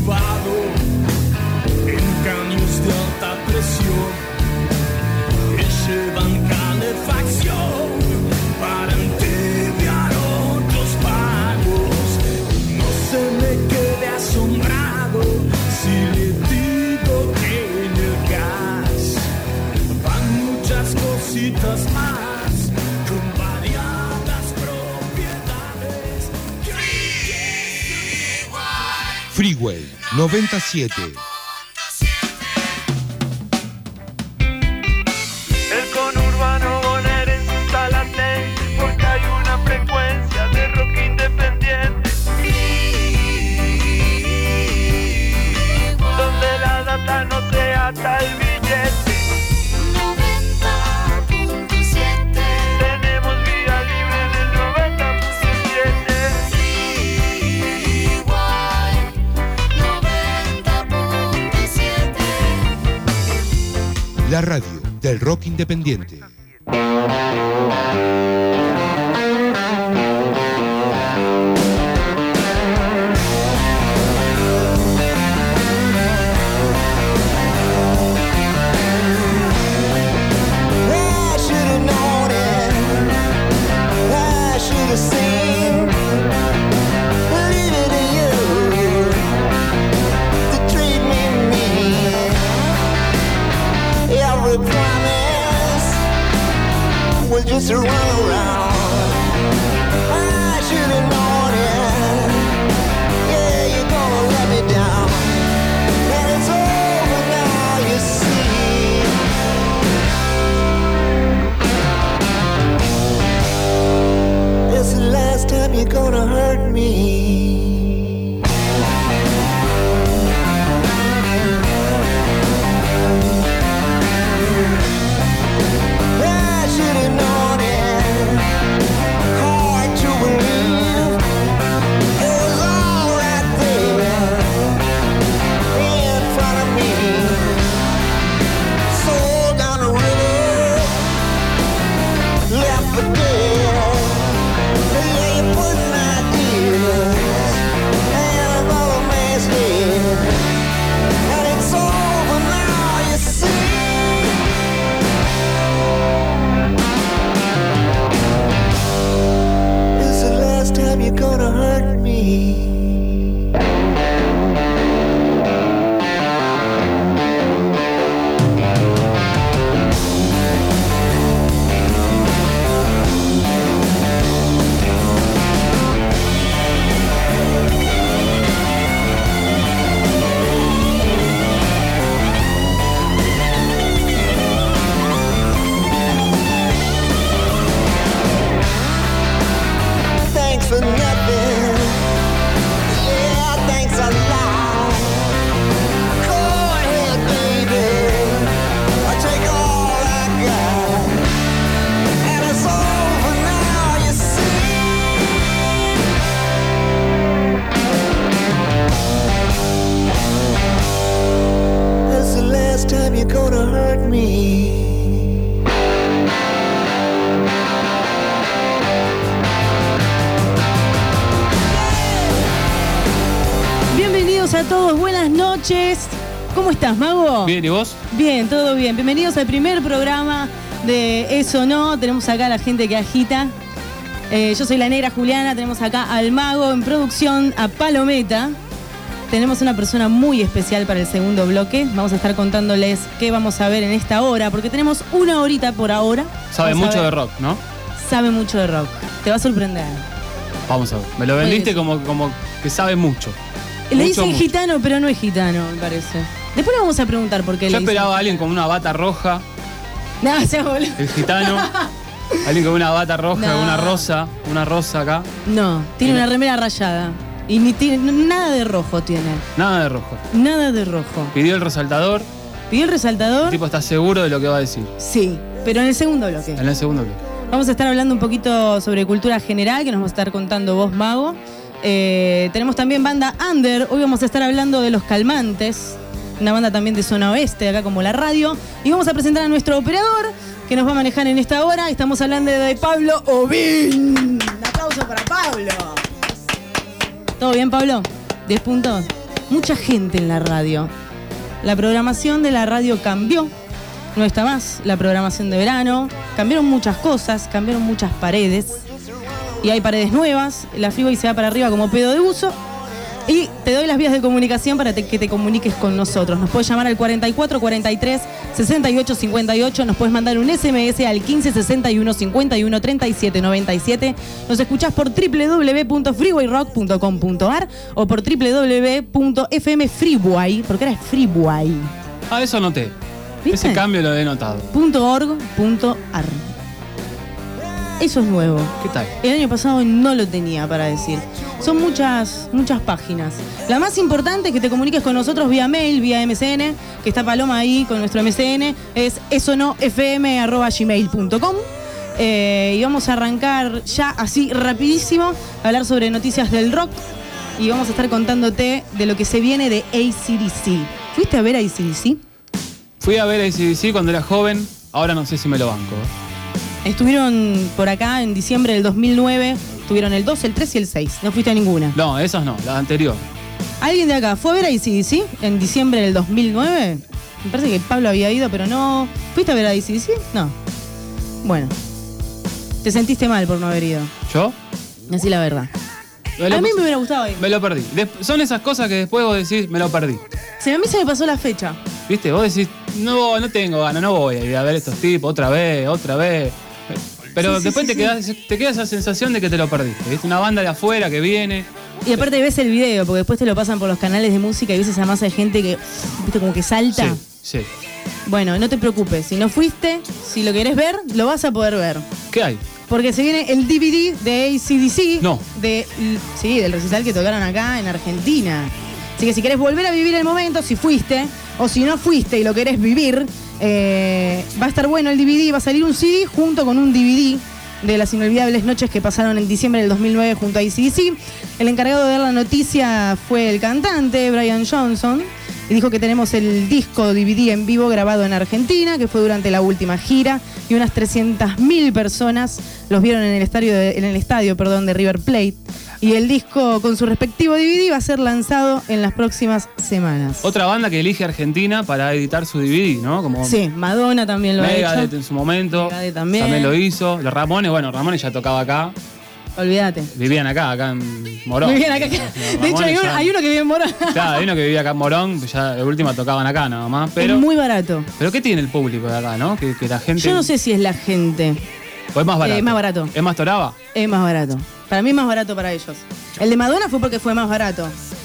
enchufado en caños de alta presión que llevan calefacción para entibiar otros pagos. No se me quede asombrado si le digo que en el gas van muchas cositas más con variadas propiedades. Freeway 97. El conurbano bonaerense latente porque hay una frecuencia de rock independiente donde la data no se ata al billete. 90.7. Tenemos vía libre en el 90.7. Igual 90.7. La radio del rock independiente. Just run around. I should have known it. Yeah, you're gonna let me down. And it's over now, you see. It's the last time you're gonna hurt me. a todos, buenas noches. ¿Cómo estás, Mago? Bien, ¿y vos? Bien, todo bien. Bienvenidos al primer programa de Eso No. Tenemos acá a la gente que agita. Yo soy la Negra Juliana. Tenemos acá al Mago en producción, a Palometa. Tenemos una persona muy especial para el segundo bloque. Vamos a estar contándoles qué vamos a ver en esta hora, porque tenemos una horita por ahora. Sabe mucho de rock, ¿no? Sabe mucho de rock. Te va a sorprender. Vamos a ver. Me lo vendiste como que sabe mucho. Le dicen gitano, pero no es gitano, me parece. Después le vamos a preguntar por qué le Yo dicen. esperaba a alguien con una bata roja. No, se boludo. El gitano. Alguien con una bata roja, No. una rosa acá. No, tiene una remera rayada. Y ni tiene nada de rojo tiene. Nada de rojo. Nada de rojo. Pidió el resaltador. ¿Pidió el resaltador? El tipo está seguro de lo que va a decir. Sí, pero en el segundo bloque. En el segundo bloque. Vamos a estar hablando un poquito sobre cultura general, que nos va a estar contando vos, Mago. Tenemos también banda under. Hoy vamos a estar hablando de Los Calmantes, una banda también de zona oeste, acá como la radio. Y vamos a presentar a nuestro operador, que nos va a manejar en esta hora. Estamos hablando de Pablo Ovín. Un aplauso para Pablo. ¿Todo bien, Pablo? 10 puntos. mucha gente en la radio. La programación de la radio cambió. No está más la programación de verano. Cambiaron muchas cosas, cambiaron muchas paredes. Y hay paredes nuevas. La Freeway se va para arriba como pedo de buzo. Y te doy las vías de comunicación para que te comuniques con nosotros. Nos puedes llamar al 44 43 68 58. Nos puedes mandar un SMS al 15 61 51 37 97. Nos escuchás por www.freewayrock.com.ar o por www.fmfreeway, porque era Freeway. Ah, eso noté. ¿Viste? Ese cambio lo he notado. .org.ar. Eso es nuevo. ¿Qué tal? El año pasado no lo tenía para decir. Son muchas páginas. La más importante es que te comuniques con nosotros vía mail, vía MSN, que está Paloma ahí con nuestro MSN, es esonofm@gmail.com. Y vamos a arrancar ya así rapidísimo a hablar sobre noticias del rock. Y vamos a estar contándote de lo que se viene de AC/DC. ¿Fuiste a ver a AC/DC? Fui a ver a AC/DC cuando era joven, ahora no sé si me lo banco. Estuvieron por acá en diciembre del 2009, tuvieron el 2, el 3 y el 6. No fuiste a ninguna. No, esos no, la anterior. ¿Alguien de acá fue a ver a AC/DC en diciembre del 2009? Me parece que Pablo había ido, pero no. ¿Fuiste a ver a AC/DC? No. Bueno. Te sentiste mal por no haber ido. ¿Yo? Así la verdad. A mí me hubiera gustado ir. Me lo perdí. Son esas cosas que después vos decís, me lo perdí. A mí se me pasó la fecha. ¿Viste? Vos decís, no tengo ganas, no voy a ir a ver estos tipos otra vez. Pero Sí, después sí, te queda esa sensación de que te lo perdiste. ¿Viste? Una banda de afuera que viene. Y aparte ves el video, porque después te lo pasan por los canales de música y ves esa masa de gente que, viste, como que salta. Sí. Bueno, no te preocupes. Si no fuiste, si lo querés ver, lo vas a poder ver. ¿Qué hay? Porque se viene el DVD de AC/DC. No. Sí, del recital que tocaron acá en Argentina. Así que si querés volver a vivir el momento, si fuiste, o si no fuiste y lo querés vivir, va a estar bueno el DVD, va a salir un CD junto con un DVD de las inolvidables noches que pasaron en diciembre del 2009 junto a AC/DC. El encargado de dar la noticia fue el cantante Brian Johnson y dijo que tenemos el disco DVD en vivo grabado en Argentina, que fue durante la última gira, y unas 300.000 personas los vieron en el estadio de River Plate. Y el disco con su respectivo DVD va a ser lanzado en las próximas semanas. Otra banda que elige Argentina para editar su DVD, ¿no? Como Sí, Madonna también lo ha Megadeth hecho. en su momento. Megadeth también. Lo hizo. Los Ramones, Ramones ya tocaba acá. Olvídate. Vivían acá en Morón. Muy bien acá. Los De hecho, Ramones hay uno que vive en Morón. Claro, hay uno que vivía acá en Morón, ya de última tocaban acá nada más. Pero, Es muy barato. pero ¿qué tiene el público de acá, no? Que la gente. Yo no sé si es la gente. ¿O es más barato? Es más barato. ¿Es más toraba? Es más barato. Para mí es más barato para ellos. El de Madonna fue porque fue más barato.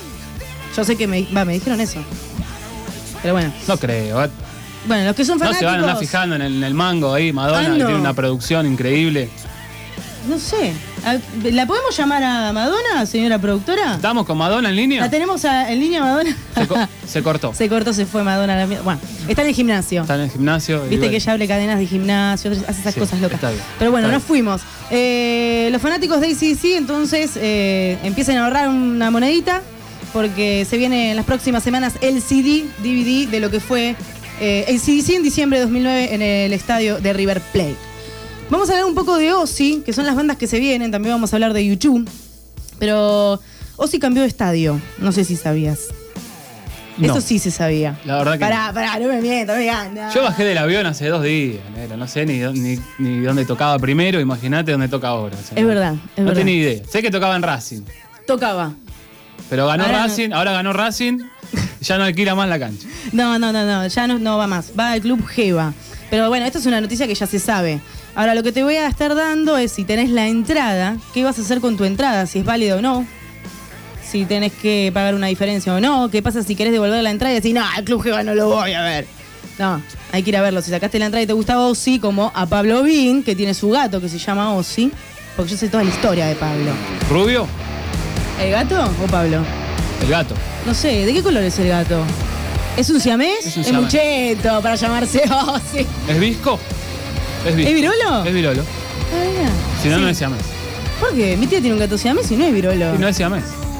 Yo sé que me dijeron eso. Pero bueno. No creo. Bueno, los que son No fanáticos. se van a andar fijando en el mango ahí, Madonna, no. que tiene una producción increíble. No sé. ¿La podemos llamar a Madonna, señora productora? ¿Estamos con Madonna en línea? ¿La tenemos en línea, Madonna? Se cortó. Se cortó, se fue Madonna a la mierda. Bueno, está en el gimnasio. Está en el gimnasio. y Viste bueno. que ella abre cadenas de gimnasio, hace esas Sí, cosas locas. está bien, Pero bueno, está nos bien. fuimos. Los fanáticos de AC/DC entonces empiecen a ahorrar una monedita porque se viene en las próximas semanas el DVD de lo que fue AC/DC en diciembre de 2009 en el estadio de River Plate. Vamos a hablar un poco de Ozzy, que son las bandas que se vienen. También vamos a hablar de YouTube. Pero Ozzy cambió de estadio. No sé si sabías. No. Eso sí se sabía. La verdad que Pará, no me mientas, no me ganas. Yo bajé del avión hace 2 días, negro. No sé ni dónde tocaba primero, imagínate dónde toca ahora. O sea, Es verdad, es no verdad. tenía idea. Sé que tocaba en Racing, Tocaba. pero ganó Ahora no. Racing, ahora ganó Racing, ya no alquila más la cancha. No, ya no va más. Va al Club Geva. Pero bueno, esto es una noticia que ya se sabe. Ahora, lo que te voy a estar dando es si tenés la entrada, qué vas a hacer con tu entrada, si es válida o no. Si tenés que pagar una diferencia o no. ¿Qué pasa si querés devolver la entrada y decís, no, al Club Geva no lo voy a ver? No, hay que ir a verlo. Si sacaste la entrada y te gustaba Ozzy, como a Pablo Bin, que tiene su gato que se llama Ozzy, porque yo sé toda la historia de Pablo. ¿Rubio? ¿El gato o Pablo? El gato. No sé, ¿de qué color es el gato? ¿Es un siamés? Es un Es siamés. mucheto para llamarse Ozzy. ¿Es visco? Es visco. ¿Es virolo? Es virolo. Ah, mira. Si no, Sí. no es siamés. ¿Por qué? Mi tía tiene un gato siamés y no es virolo. Y no es siamés.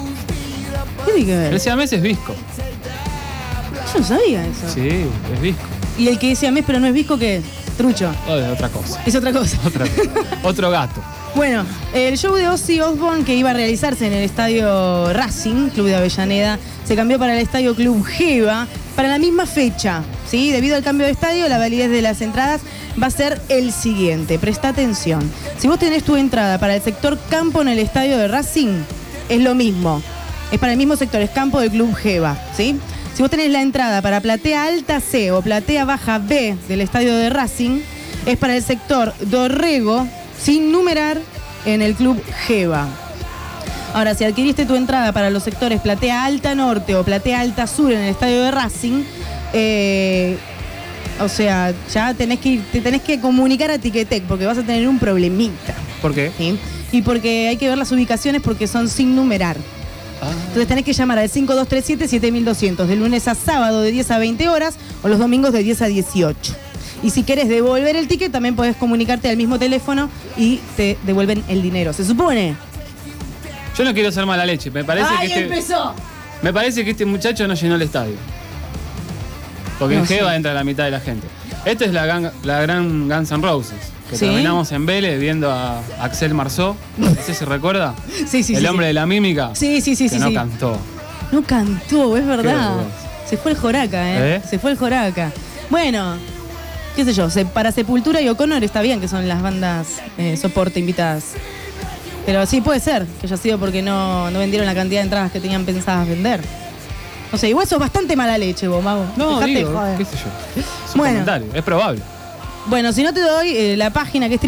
¿Qué tiene que ver? El siamés es visco. Yo no sabía eso. Sí, es visco. ¿Y el que es siamés pero no es visco qué es? Trucho. Oh, es otra cosa. Es otra cosa. Otro gato. Bueno, el show de Ozzy Osbourne que iba a realizarse en el estadio Racing, Club de Avellaneda, se cambió para el estadio Club Geva para la misma fecha, ¿sí? Debido al cambio de estadio, la validez de las entradas va a ser el siguiente. Presta atención. Si vos tenés tu entrada para el sector campo en el estadio de Racing, es lo mismo. Es para el mismo sector, es campo del Club Geva, ¿sí? Si vos tenés la entrada para platea alta C o platea baja B del estadio de Racing, es para el sector Dorrego, sin numerar, en el Club Geva. Ahora, si adquiriste tu entrada para los sectores platea alta norte o platea alta sur en el estadio de Racing, o sea, ya te tenés que comunicar a Ticketek porque vas a tener un problemita. ¿Por qué? ¿Sí? Y porque hay que ver las ubicaciones porque son sin numerar. Entonces tenés que llamar al 5237-7200 de lunes a sábado de 10 a 20 horas o los domingos de 10 a 18. Y si querés devolver el ticket, también podés comunicarte al mismo teléfono y te devuelven el dinero. ¿Se supone? Yo no quiero ser mala leche. Me parece ¡Ay, que empezó! Me parece que este muchacho no llenó el estadio. Porque No en sé. Geva entra la mitad de la gente. Esta es la gran Guns N' Roses. Que ¿Sí? terminamos en Vélez viendo a Axel Marzó. No sé si recuerda. Sí, sí, El sí, hombre sí. de la mímica. Sí, sí, sí, que sí. no sí. cantó. No cantó, es verdad. vergüenza. Se fue el Joraca, ¿eh? Se fue el Joraca. Bueno, qué sé yo, para Sepultura y O'Connor está bien que son las bandas soporte invitadas. Pero sí puede ser que haya sido porque no vendieron la cantidad de entradas que tenían pensadas vender. O sea, igual sos bastante mala leche vos, Mago. No, Dejate de digo, joder. qué sé yo. Es un Bueno. comentario, es probable. Bueno, si no te doy la página que es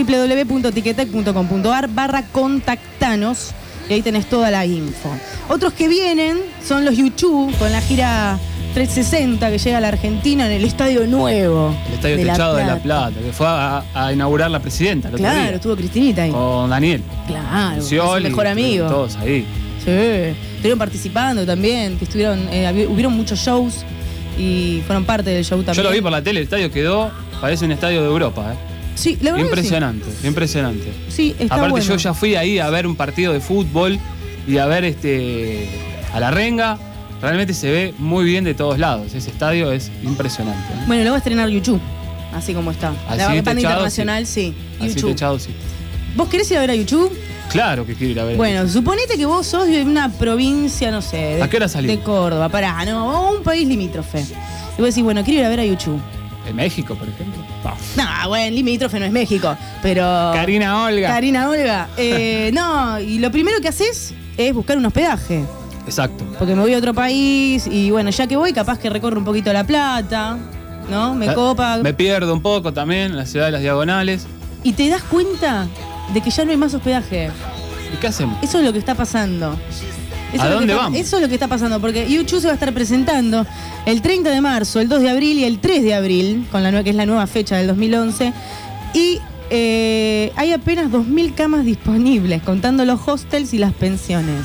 www.ticketek.com.ar/contactanos y ahí tenés toda la info. Otros que vienen son los YouTube con la gira 360 que llega a la Argentina en el Estadio Nuevo. El estadio techado de La Plata, que fue a inaugurar la presidenta el otro Claro, día, estuvo Cristinita ahí. con Daniel. Claro, es Scioli, su mejor amigo. Todos ahí. Sí, estuvieron participando también, que estuvieron, hubieron muchos shows y fueron parte del show también. Yo lo vi por la tele, el estadio quedó, parece un estadio de Europa. Sí, la verdad que Impresionante, impresionante. Sí, está Aparte bueno. yo ya fui ahí a ver un partido de fútbol y a ver a la renga. Realmente se ve muy bien de todos lados. Ese estadio es impresionante. Bueno, lo va a estrenar YouTube, así como está. Así La banda techado, internacional, sí. Así YouTube. techado, sí. ¿Vos querés ir a ver a YouTube? Claro que quiero ir a ver. Bueno, suponete que vos sos de una provincia, no sé. ¿A qué hora salimos? De Córdoba, pará, no, un país limítrofe. Y vos decís, bueno, quiero ir a ver a YouTube. En México, por ejemplo. No, bueno, limítrofe no es México, pero... Karina Olga. Karina Olga. No, y lo primero que haces es buscar un hospedaje. Exacto. Porque me voy a otro país y bueno, ya que voy, capaz que recorro un poquito La Plata, ¿no? Me copa. Me pierdo un poco también en la ciudad de las Diagonales. Y te das cuenta de que ya no hay más hospedaje. ¿Y qué hacemos? Eso es lo que está pasando. Eso ¿A es lo dónde que está- vamos? Eso es lo que está pasando, porque YouTube se va a estar presentando el 30 de marzo, el 2 de abril y el 3 de abril, que es la nueva fecha del 2011. Y hay apenas 2.000 camas disponibles, contando los hostels y las pensiones.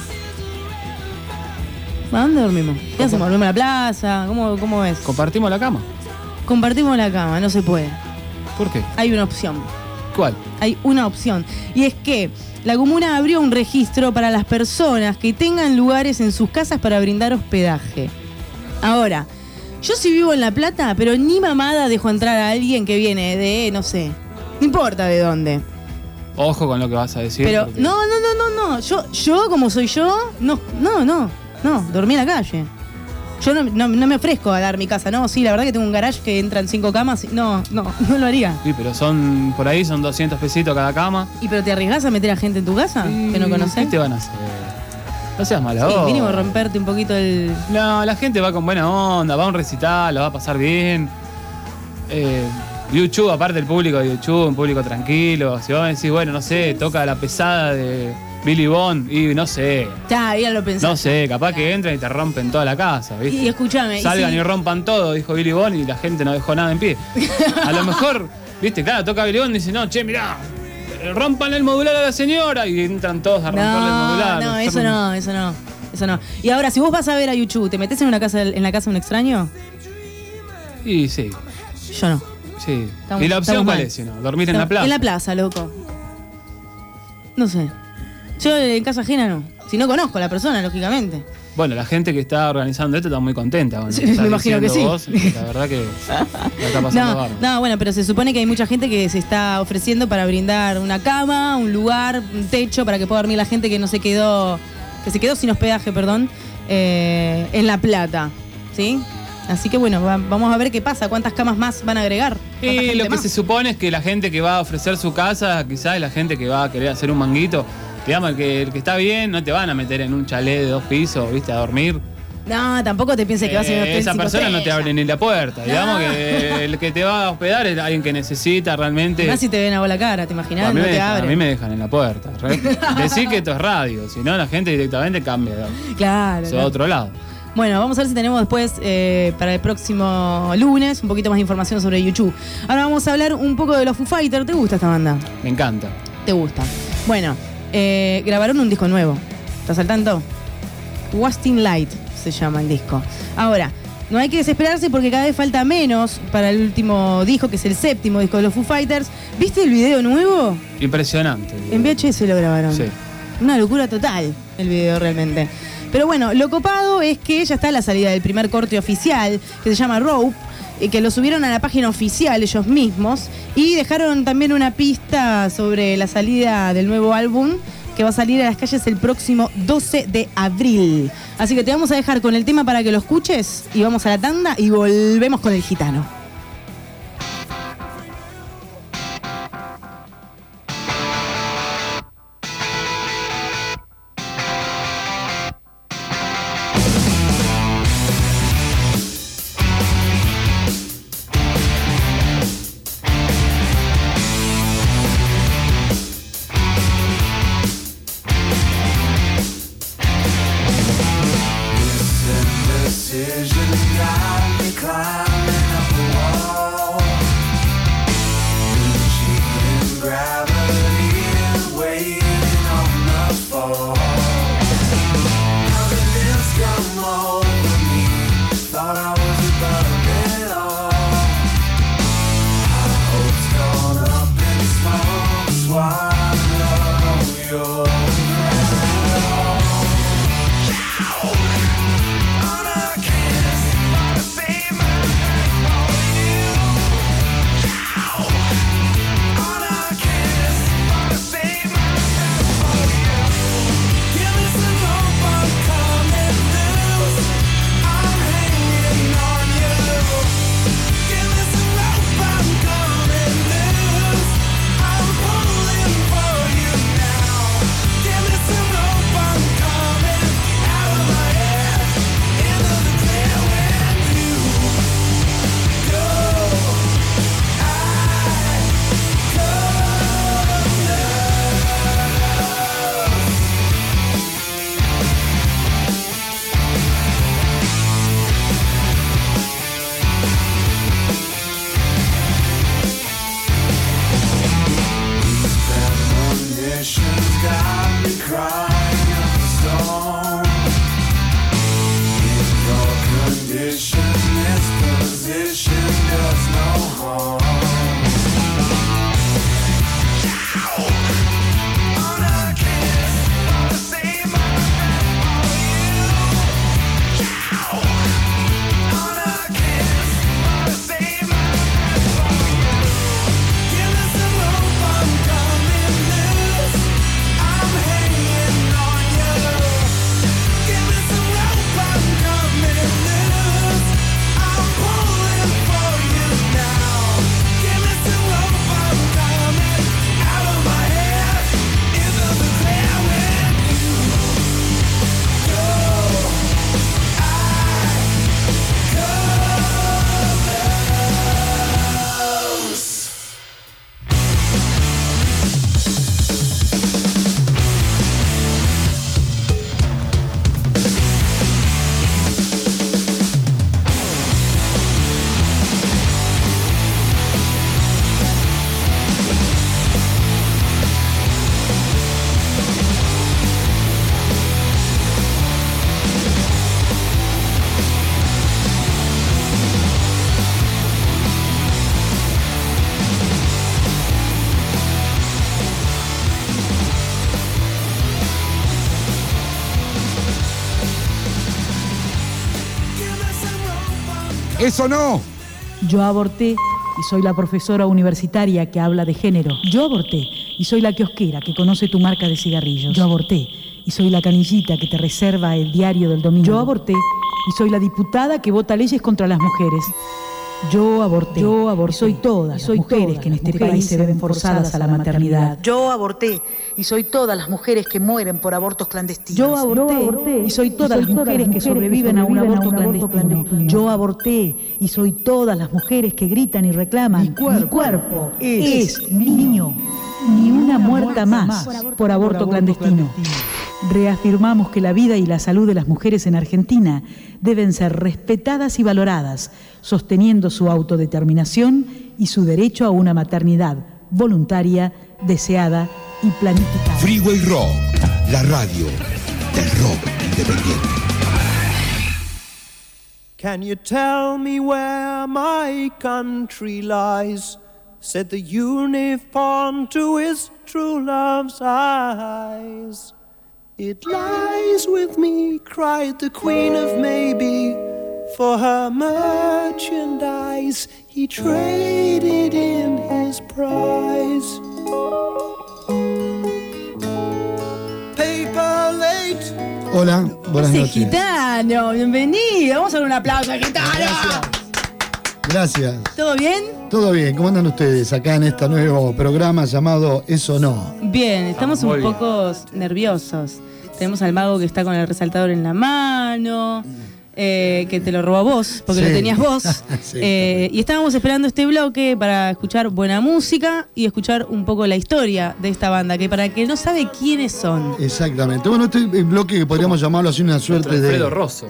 ¿A dónde dormimos? ¿Qué hacemos? ¿Dormimos en la plaza? ¿Cómo es? ¿Compartimos la cama? Compartimos la cama, no se puede. ¿Por qué? Hay una opción. ¿Cuál? Hay una opción. Y es que la comuna abrió un registro para las personas que tengan lugares en sus casas para brindar hospedaje. Ahora, yo sí vivo en La Plata, pero ni mamada dejo entrar a alguien que viene de, no sé, no importa de dónde. Ojo con lo que vas a decir. Pero, porque- no. Yo como soy yo, no, dormí en la calle. Yo no me ofrezco a dar mi casa, no, sí, la verdad que tengo un garage que entran 5 camas. No lo haría. Sí, pero por ahí son 200 pesitos cada cama. ¿Y pero te arriesgás a meter a gente en tu casa que no ¿Qué conocés? te van a hacer? No seas mala Sí, onda. mínimo romperte un poquito el... No, la gente va con buena onda, va a un recital, lo va a pasar bien. YouTube, aparte el público de YouTube, un público tranquilo. Si vos me decís, bueno, no sé, toca la pesada de Billy Bond y no sé. Ya, ya lo pensé. No sé, capaz que entran y te rompen toda la casa, ¿viste? Y escúchame, Salgan y y, si- rompan todo, dijo Billy Bond, y la gente no dejó nada en pie. A lo mejor, ¿viste? Claro, toca Billy Bond y dice, no, che, mirá, rompan el modular a la señora. Y entran todos a romperle el modular. No, eso no. Y ahora, si vos vas a ver a YouTube, ¿te metés en la casa de un extraño? Y sí, Yo no. sí. Estamos- ¿Y la opción estamos cuál mal. es, si no? ¿Dormir en la plaza? En la plaza, loco. No sé. Yo en casa ajena no. Si no conozco a la persona, lógicamente. Bueno, la gente que está organizando esto está muy contenta. Con lo Sí, que estás me imagino que diciendo sí. vos. La verdad que la está pasando bárbaro. No, bueno, pero se supone que hay mucha gente que se está ofreciendo para brindar una cama, un lugar, un techo para que pueda dormir la gente que se quedó sin hospedaje, perdón, en La Plata, ¿sí? Así que bueno, vamos a ver qué pasa, cuántas camas más van a agregar. Y lo que se supone es que la gente que va a ofrecer su casa, quizás la gente que va a querer hacer un manguito, digamos, el que está bien, no te van a meter en un chalet de 2 pisos, ¿viste? A dormir. No, tampoco te pienses que vas a ir a un hotel Esa 5 persona no te estrellas. abre ni la puerta. No. Digamos que el que te va a hospedar es alguien que necesita realmente. Más si te ven a vos la cara, ¿te imaginas? A mí, No te a mí abren. me dejan en la puerta. Decir que esto es radio, si no la gente directamente cambia. Claro. Se va a otro lado. Bueno, vamos a ver si tenemos después para el próximo lunes un poquito más de información sobre YouTube. Ahora vamos a hablar un poco de los Foo Fighters. ¿Te gusta esta banda? Me encanta. ¿Te gusta? Bueno, grabaron un disco nuevo. ¿Estás al tanto? Wasting Light se llama el disco. Ahora, no hay que desesperarse porque cada vez falta menos para el último disco, que es el 7º disco de los Foo Fighters. ¿Viste el video nuevo? Impresionante. En VHS lo grabaron. Sí. Una locura total el video realmente. Pero bueno, lo copado es que ya está la salida del primer corte oficial, que se llama Rope, que lo subieron a la página oficial ellos mismos, y dejaron también una pista sobre la salida del nuevo álbum, que va a salir a las calles el próximo 12 de abril. Así que te vamos a dejar con el tema para que lo escuches, y vamos a la tanda y volvemos con el gitano. Decision got me climbing up a wall. ¡Eso no! Yo aborté y soy la profesora universitaria que habla de género. Yo aborté y soy la kiosquera que conoce tu marca de cigarrillos. Yo aborté y soy la canillita que te reserva el diario del domingo. Yo aborté y soy la diputada que vota leyes contra las mujeres. Yo aborté y soy todas las mujeres que en este país se ven forzadas a la maternidad. Yo aborté y soy todas las mujeres que mueren por abortos clandestinos. Yo aborté y soy todas las mujeres que sobreviven a un aborto clandestino. Yo aborté y soy todas las mujeres que gritan y reclaman: mi cuerpo es mío, ni una muerta más por aborto clandestino. Reafirmamos que la vida y la salud de las mujeres en Argentina deben ser respetadas y valoradas, sosteniendo su autodeterminación y su derecho a una maternidad voluntaria, deseada y planificada. Freeway Rock, la radio del rock independiente. Can you tell me where my country lies? Said the uniform to his true love's eyes. It lies with me, cried the Queen of Maybe. For her merchandise, he traded in his prize. Paper late. Hola, buenas Ese noches. Gitano, bienvenido. Vamos a dar un aplauso a Gitano. Gracias. ¿Todo bien? Todo bien, ¿cómo andan ustedes acá en este nuevo programa llamado Eso No? Bien, estamos Muy un bien. poco nerviosos. Tenemos al mago que está con el resaltador en la mano, que te lo robó a vos, porque Sí. lo tenías vos. Sí, Y estábamos esperando este bloque para escuchar buena música y escuchar un poco la historia de esta banda, que para el que no sabe quiénes son. Exactamente. Bueno, este bloque que podríamos llamarlo así una suerte Nuestro Alfredo de... Rosso.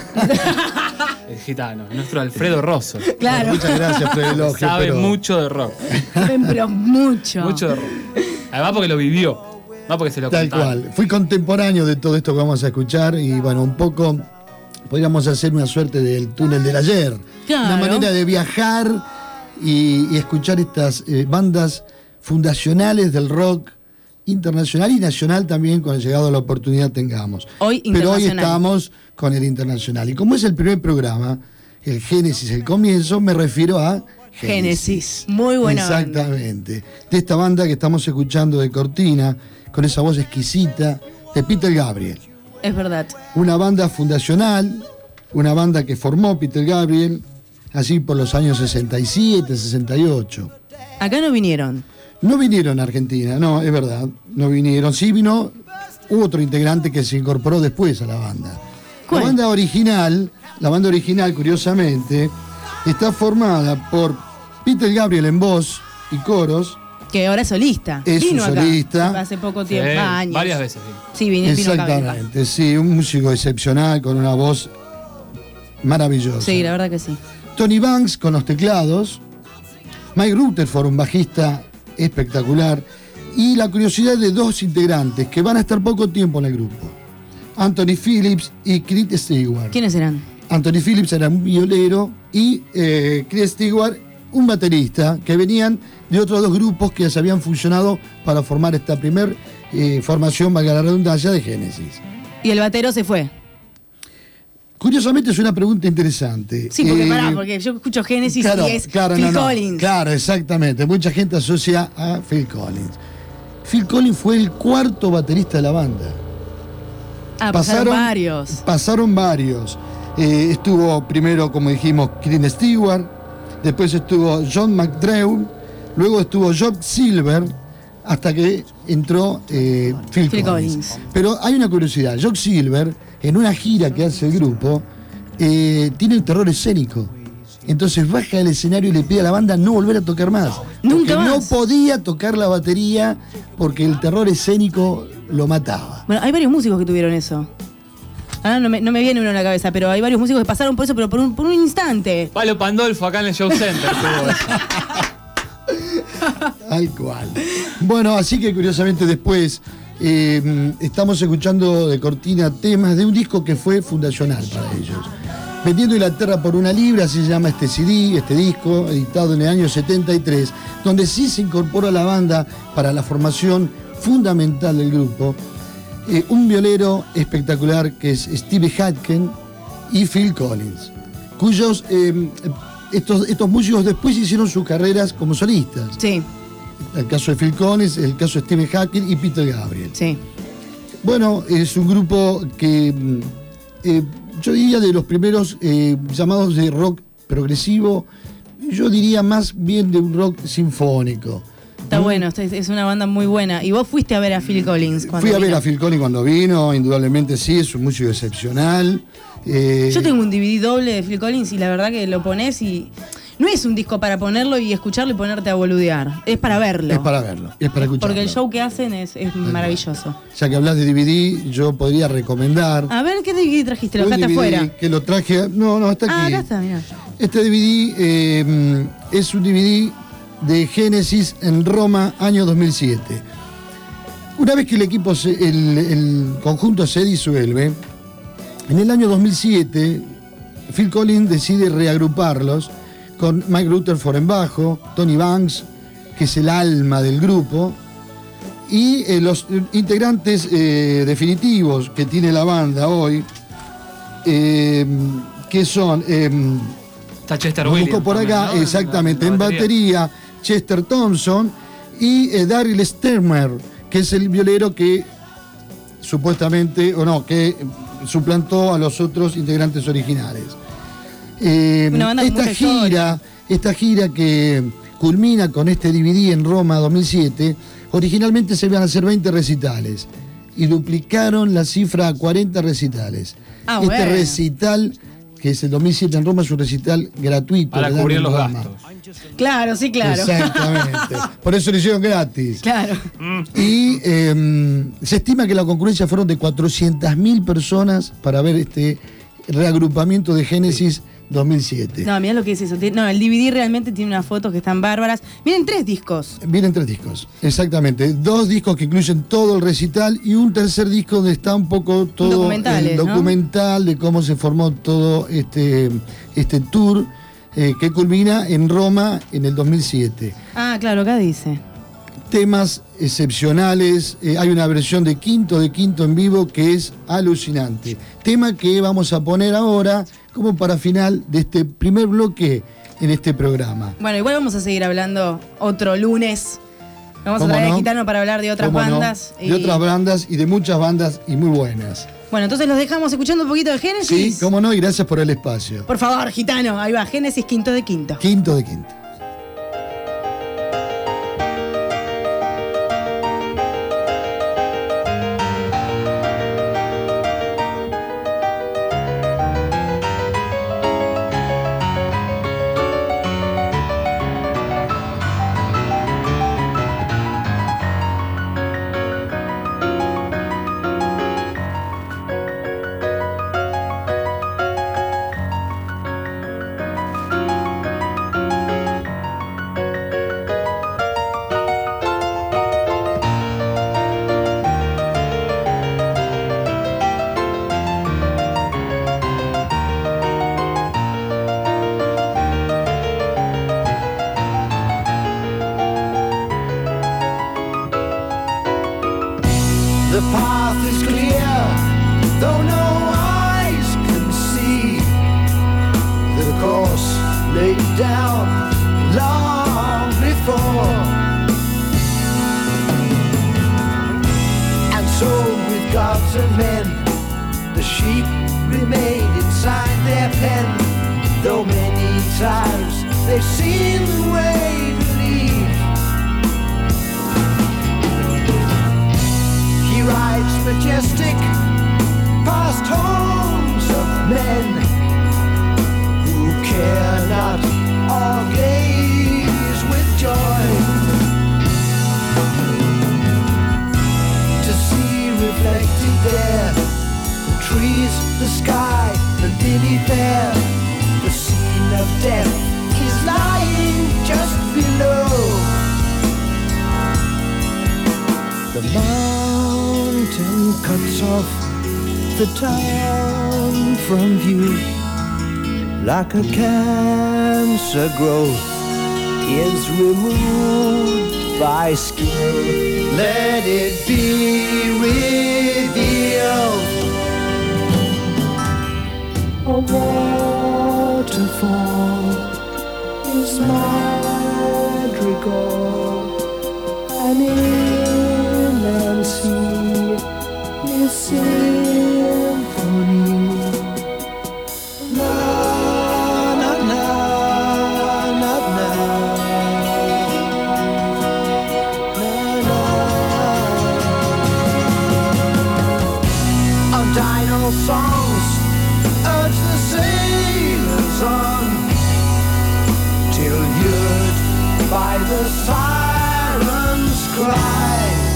El gitano, nuestro Alfredo Rosso. Claro, Muchas gracias por el elogio. Sabe pero- mucho de rock. pero mucho. Mucho de rock. Además porque lo vivió, no porque se lo Tal contaron. cual. Fui contemporáneo de todo esto que vamos a escuchar y bueno, un poco podríamos hacer una suerte del túnel del ayer. Claro. Una manera de viajar y escuchar estas bandas fundacionales del rock internacional y nacional también cuando llegado la oportunidad tengamos. Hoy Pero hoy internacional. estamos con el internacional. Y como es el primer programa, el Génesis, el comienzo, me refiero a Génesis. Muy buena banda. Exactamente. De esta banda que estamos escuchando de cortina, con esa voz exquisita, de Peter Gabriel. Es verdad. Una banda fundacional, una banda que formó Peter Gabriel, así por los años 67, 68. Acá no vinieron. No vinieron a Argentina, no, es verdad, no vinieron. Sí vino otro integrante que se incorporó después a la banda. ¿Cuál? La banda original, curiosamente, está formada por Peter Gabriel en voz y coros. Que ahora es solista. Es Vino un acá solista. hace poco tiempo, Sí, años. varias veces. vino. Sí, vino acá. Exactamente, sí, un músico excepcional con una voz maravillosa. Sí, la verdad que sí. Tony Banks con los teclados, Mike Rutherford, un bajista espectacular, y la curiosidad de dos integrantes que van a estar poco tiempo en el grupo, Anthony Phillips y Clint Stewart. ¿Quiénes eran? Anthony Phillips era un violero y Clint Stewart un baterista, que venían de otros dos grupos que se habían fusionado para formar esta primer formación, valga la redundancia, de Génesis. Y el batero se fue. Curiosamente es una pregunta interesante. Sí, porque yo escucho Génesis y es Phil Collins. Claro, exactamente. Mucha gente asocia a Phil Collins. Phil Collins fue el cuarto baterista de la banda. Ah, pasaron varios. Pasaron varios. Estuvo primero, como dijimos, Clint Stewart, después estuvo John McDrew, luego estuvo Job Silver, hasta que entró Phil Collins. Pero hay una curiosidad. Job Silver, en una gira que hace el grupo, tiene un terror escénico. Entonces baja del escenario y le pide a la banda no volver a tocar más. Nunca porque más. no podía tocar la batería porque el terror escénico lo mataba. Bueno, hay varios músicos que tuvieron eso. Ahora no me viene uno en la cabeza, pero hay varios músicos que pasaron por eso, pero por un instante. Palo Pandolfo acá en el Show Center. Tal cual. Bueno, así que curiosamente después estamos escuchando de cortina temas de un disco que fue fundacional para ellos. Vendiendo Inglaterra por una libra, así se llama este CD, este disco, editado en el año 73, donde sí se incorpora la banda para la formación fundamental del grupo. Un violero espectacular que es Steve Hatken y Phil Collins. cuyos estos músicos después hicieron sus carreras como solistas. Sí. El caso de Phil Collins, el caso de Stephen Hawking y Peter Gabriel. Sí. Bueno, es un grupo que yo diría de los primeros llamados de rock progresivo, yo diría más bien de un rock sinfónico. Está bueno, es una banda muy buena. ¿Y vos fuiste a ver a Phil Collins cuando Fui a ver vino? a Phil Collins cuando vino, indudablemente sí, es un músico excepcional. Yo tengo un DVD doble de Phil Collins y la verdad que lo pones y no es un disco para ponerlo y escucharlo y ponerte a boludear. Es para verlo. Es para verlo, es para escucharlo. Porque el show que hacen es maravilloso. Ya que hablas de DVD, yo podría recomendar. A ver, ¿qué DVD trajiste? ¿Lo un dejaste DVD afuera? Que lo traje. No, está aquí. Ah, acá está, mirá. Este DVD es un DVD de Génesis en Roma, año 2007. Una vez que el equipo, el conjunto se disuelve, en el año 2007, Phil Collins decide reagruparlos con Mike Rutherford en bajo, Tony Banks, que es el alma del grupo, y los integrantes definitivos que tiene la banda hoy, que son... Está Chester lo Williams. busco por también, acá, ¿no? exactamente, La en batería Chester Thompson y Daryl Stermer, que es el violero que supuestamente, o no, que suplantó a los otros integrantes originales. Una banda con mucha historia. Esta gira que culmina con este DVD en Roma 2007, originalmente se iban a hacer 20 recitales y duplicaron la cifra a 40 recitales. Ah, este bueno. recital, que es el 2007 en Roma, es un recital gratuito. Para que dan cubrir en los Roma. gastos. Claro, sí, claro. Exactamente. Por eso lo hicieron gratis. Claro. Y se estima que la concurrencia fueron de 400.000 personas para ver este reagrupamiento de Génesis 2007. No, mirá lo que es eso. No, el DVD realmente tiene unas fotos que están bárbaras. Miren, 3 discos. Vienen 3 discos, exactamente. 2 discos que incluyen todo el recital y un tercer disco donde está un poco todo Documentales, el ¿no? documental de cómo se formó todo este tour que culmina en Roma en el 2007. Ah, claro, acá dice. Temas excepcionales, hay una versión de quinto en vivo que es alucinante. Tema que vamos a poner ahora como para final de este primer bloque en este programa. Bueno, igual vamos a seguir hablando otro lunes. Vamos a ¿Cómo traer a no? Gitano para hablar de otras ¿Cómo no? bandas. De otras bandas y de muchas bandas y muy buenas. Bueno, entonces los dejamos escuchando un poquito de Génesis. Sí, cómo no, y gracias por el espacio. Por favor, Gitano, ahí va, Génesis quinto de quinto. Quinto de quinto. The path is clear, though no eyes can see. The course laid down long before. And so with gods and men, the sheep remained inside their pen. Though many times they've seen the way to leave. He rides majestic past homes of men who care not or gaze with joy to see reflected there the trees, the sky, the lily fair. The scene of death is lying just below. The mountain cuts off the town from view like a cancer growth is removed by skill. Let it be revealed. A water fall is madrigal, and inland sea is symphony. Na na na na na. Our dino songs urge the sailors on, till lured by the sirens' cry.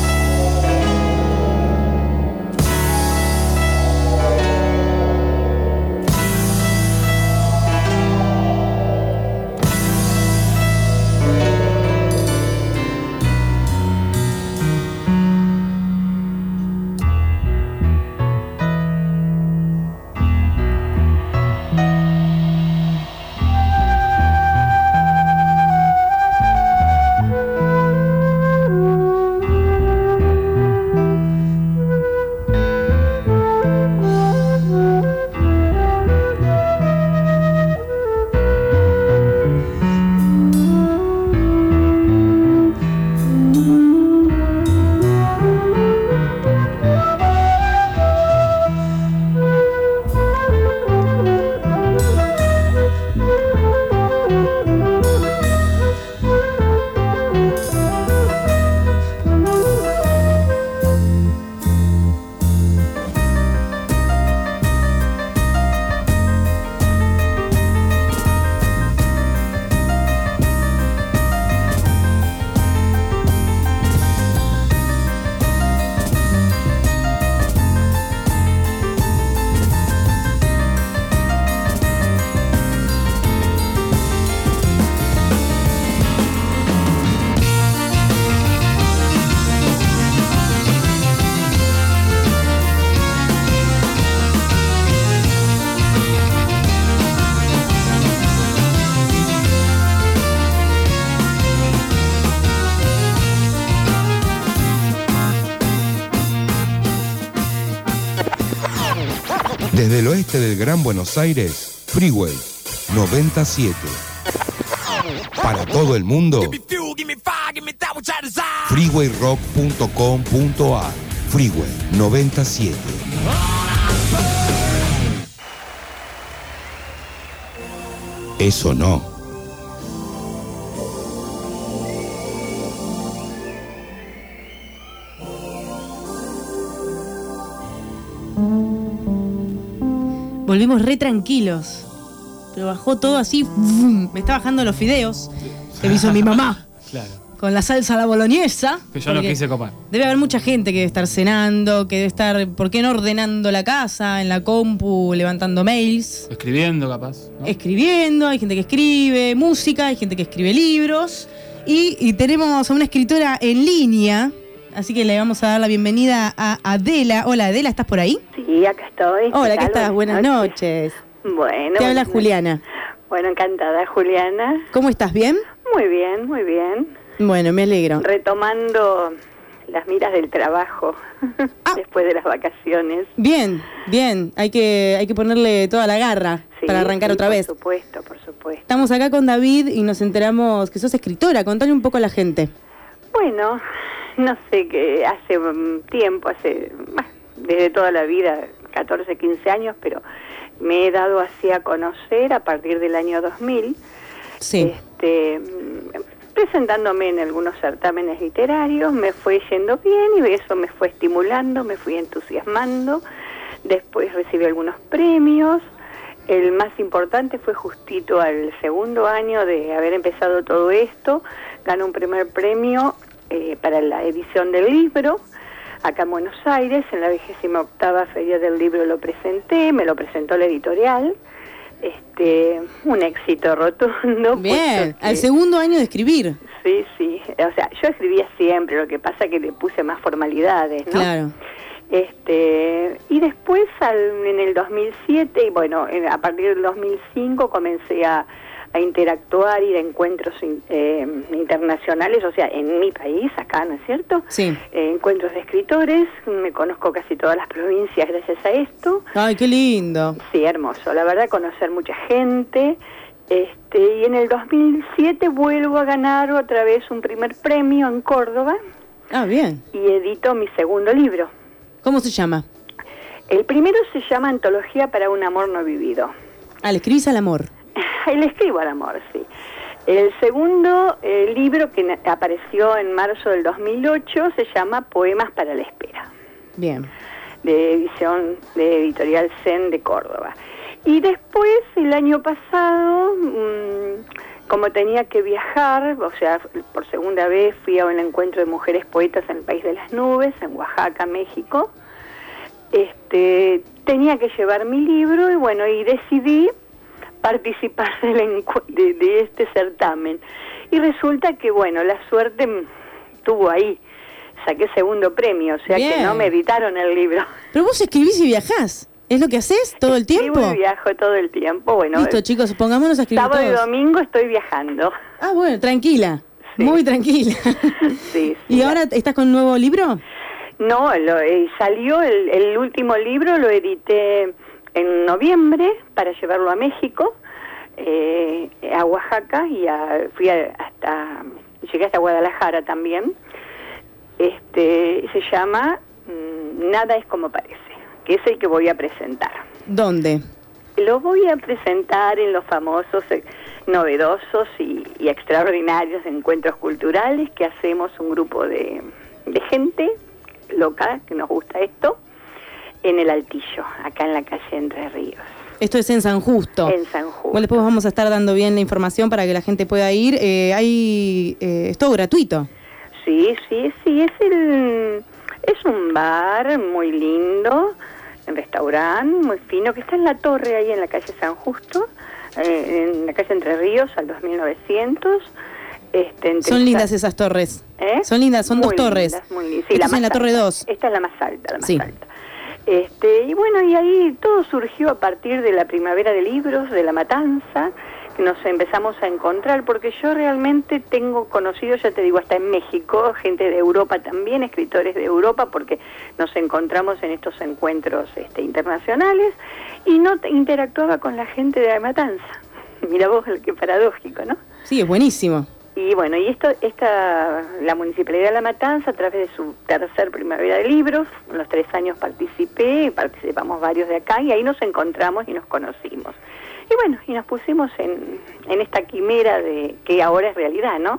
Desde el oeste del Gran Buenos Aires, Freeway 97. Para todo el mundo, freewayrock.com.ar. Freeway 97. Eso no. Volvimos re tranquilos. Pero bajó todo así. Me está bajando los fideos que me hizo mi mamá. Claro. Con la salsa a la boloñesa. Que yo no quise copar. Debe haber mucha gente que debe estar cenando, que debe estar, ¿por qué no ordenando la casa, en la compu, levantando mails? Escribiendo, capaz, ¿no? Escribiendo, hay gente que escribe música, hay gente que escribe libros. Y tenemos a una escritora en línea. Así que le vamos a dar la bienvenida a Adela. Hola, Adela, ¿estás por ahí? Sí, acá estoy. Hola, ¿qué estás? Buenas noches. Bueno. Te habla Juliana. Bueno, encantada, Juliana. ¿Cómo estás? ¿Bien? Muy bien, muy bien. Bueno, me alegro. Retomando las miras del trabajo después de las vacaciones. Bien, bien. Hay que ponerle toda la garra para arrancar otra vez. Por supuesto, por supuesto. Estamos acá con David y nos enteramos que sos escritora. Contale un poco a la gente. Bueno, no sé, que hace tiempo, desde toda la vida, 14, 15 años, pero me he dado así a conocer a partir del año 2000. Sí. Presentándome en algunos certámenes literarios, me fue yendo bien y eso me fue estimulando, me fui entusiasmando. Después recibí algunos premios. El más importante fue justito al segundo año de haber empezado todo esto. Ganó un primer premio para la edición del libro, acá en Buenos Aires, en la 28ª Feria del Libro lo presenté, me lo presentó la editorial. Un éxito rotundo. Bien, al segundo año de escribir. Sí, sí, o sea, yo escribía siempre, lo que pasa que le puse más formalidades, ¿no? Claro. Y después en el 2007, y bueno, a partir del 2005 comencé a interactuar, ir a encuentros internacionales, o sea, en mi país, acá, ¿no es cierto? Sí. Encuentros de escritores, me conozco casi todas las provincias gracias a esto. Ay, qué lindo. Sí, hermoso, la verdad, conocer mucha gente Y en el 2007 vuelvo a ganar otra vez un primer premio en Córdoba. Ah, bien. Y edito mi segundo libro. ¿Cómo se llama? El primero se llama Antología para un amor no vivido. Ah, le escribís al amor. Le escribo al amor, sí. El segundo libro que apareció en marzo del 2008 se llama Poemas para la espera. Bien. De edición de Editorial Zen de Córdoba. Y después, el año pasado, como tenía que viajar, o sea, por segunda vez fui a un encuentro de mujeres poetas en el País de las Nubes, en Oaxaca, México. Tenía que llevar mi libro y bueno, y decidí participar de este certamen. Y resulta que, bueno, la suerte estuvo ahí. Saqué segundo premio, o sea Bien. que no me editaron el libro. Pero vos escribís y viajás. ¿Es lo que haces todo el tiempo? Escribo y viajo todo el tiempo. Bueno, Listo, chicos, pongámonos a escribir sábado y todos. domingo estoy viajando. Ah, bueno, tranquila. Sí. Muy tranquila. Sí, ¿Y ahora estás con un nuevo libro? No, salió el último libro, lo edité en noviembre para llevarlo a México, a Oaxaca, y llegué hasta Guadalajara también. Se llama Nada es como parece, que es el que voy a presentar. ¿Dónde? Lo voy a presentar en los famosos, novedosos y extraordinarios encuentros culturales que hacemos un grupo de gente loca que nos gusta esto, en el Altillo, acá en la calle Entre Ríos. Esto es en San Justo. En San Justo. Bueno, después vamos a estar dando bien la información para que la gente pueda ir. Es todo gratuito. Sí, es un bar muy lindo, un restaurante muy fino, que está en la torre ahí en la calle San Justo, en la calle Entre Ríos, al 2900. Son lindas esas torres. Son lindas, son muy dos torres. Lindas, muy lindas. Sí, esta es en la torre 2. Esta es la más alta, Sí. alta. Y bueno, y ahí todo surgió a partir de la primavera de libros, de La Matanza, que nos empezamos a encontrar, porque yo realmente tengo conocidos, ya te digo, hasta en México, gente de Europa también, escritores de Europa, porque nos encontramos en estos encuentros internacionales, y no interactuaba con la gente de La Matanza. Mira vos, qué paradójico, ¿no? Sí, es buenísimo. Y bueno, y la Municipalidad de La Matanza, a través de su tercer primavera de libros, en los 3 años participamos varios de acá, y ahí nos encontramos y nos conocimos. Y bueno, y nos pusimos en esta quimera que ahora es realidad, ¿no?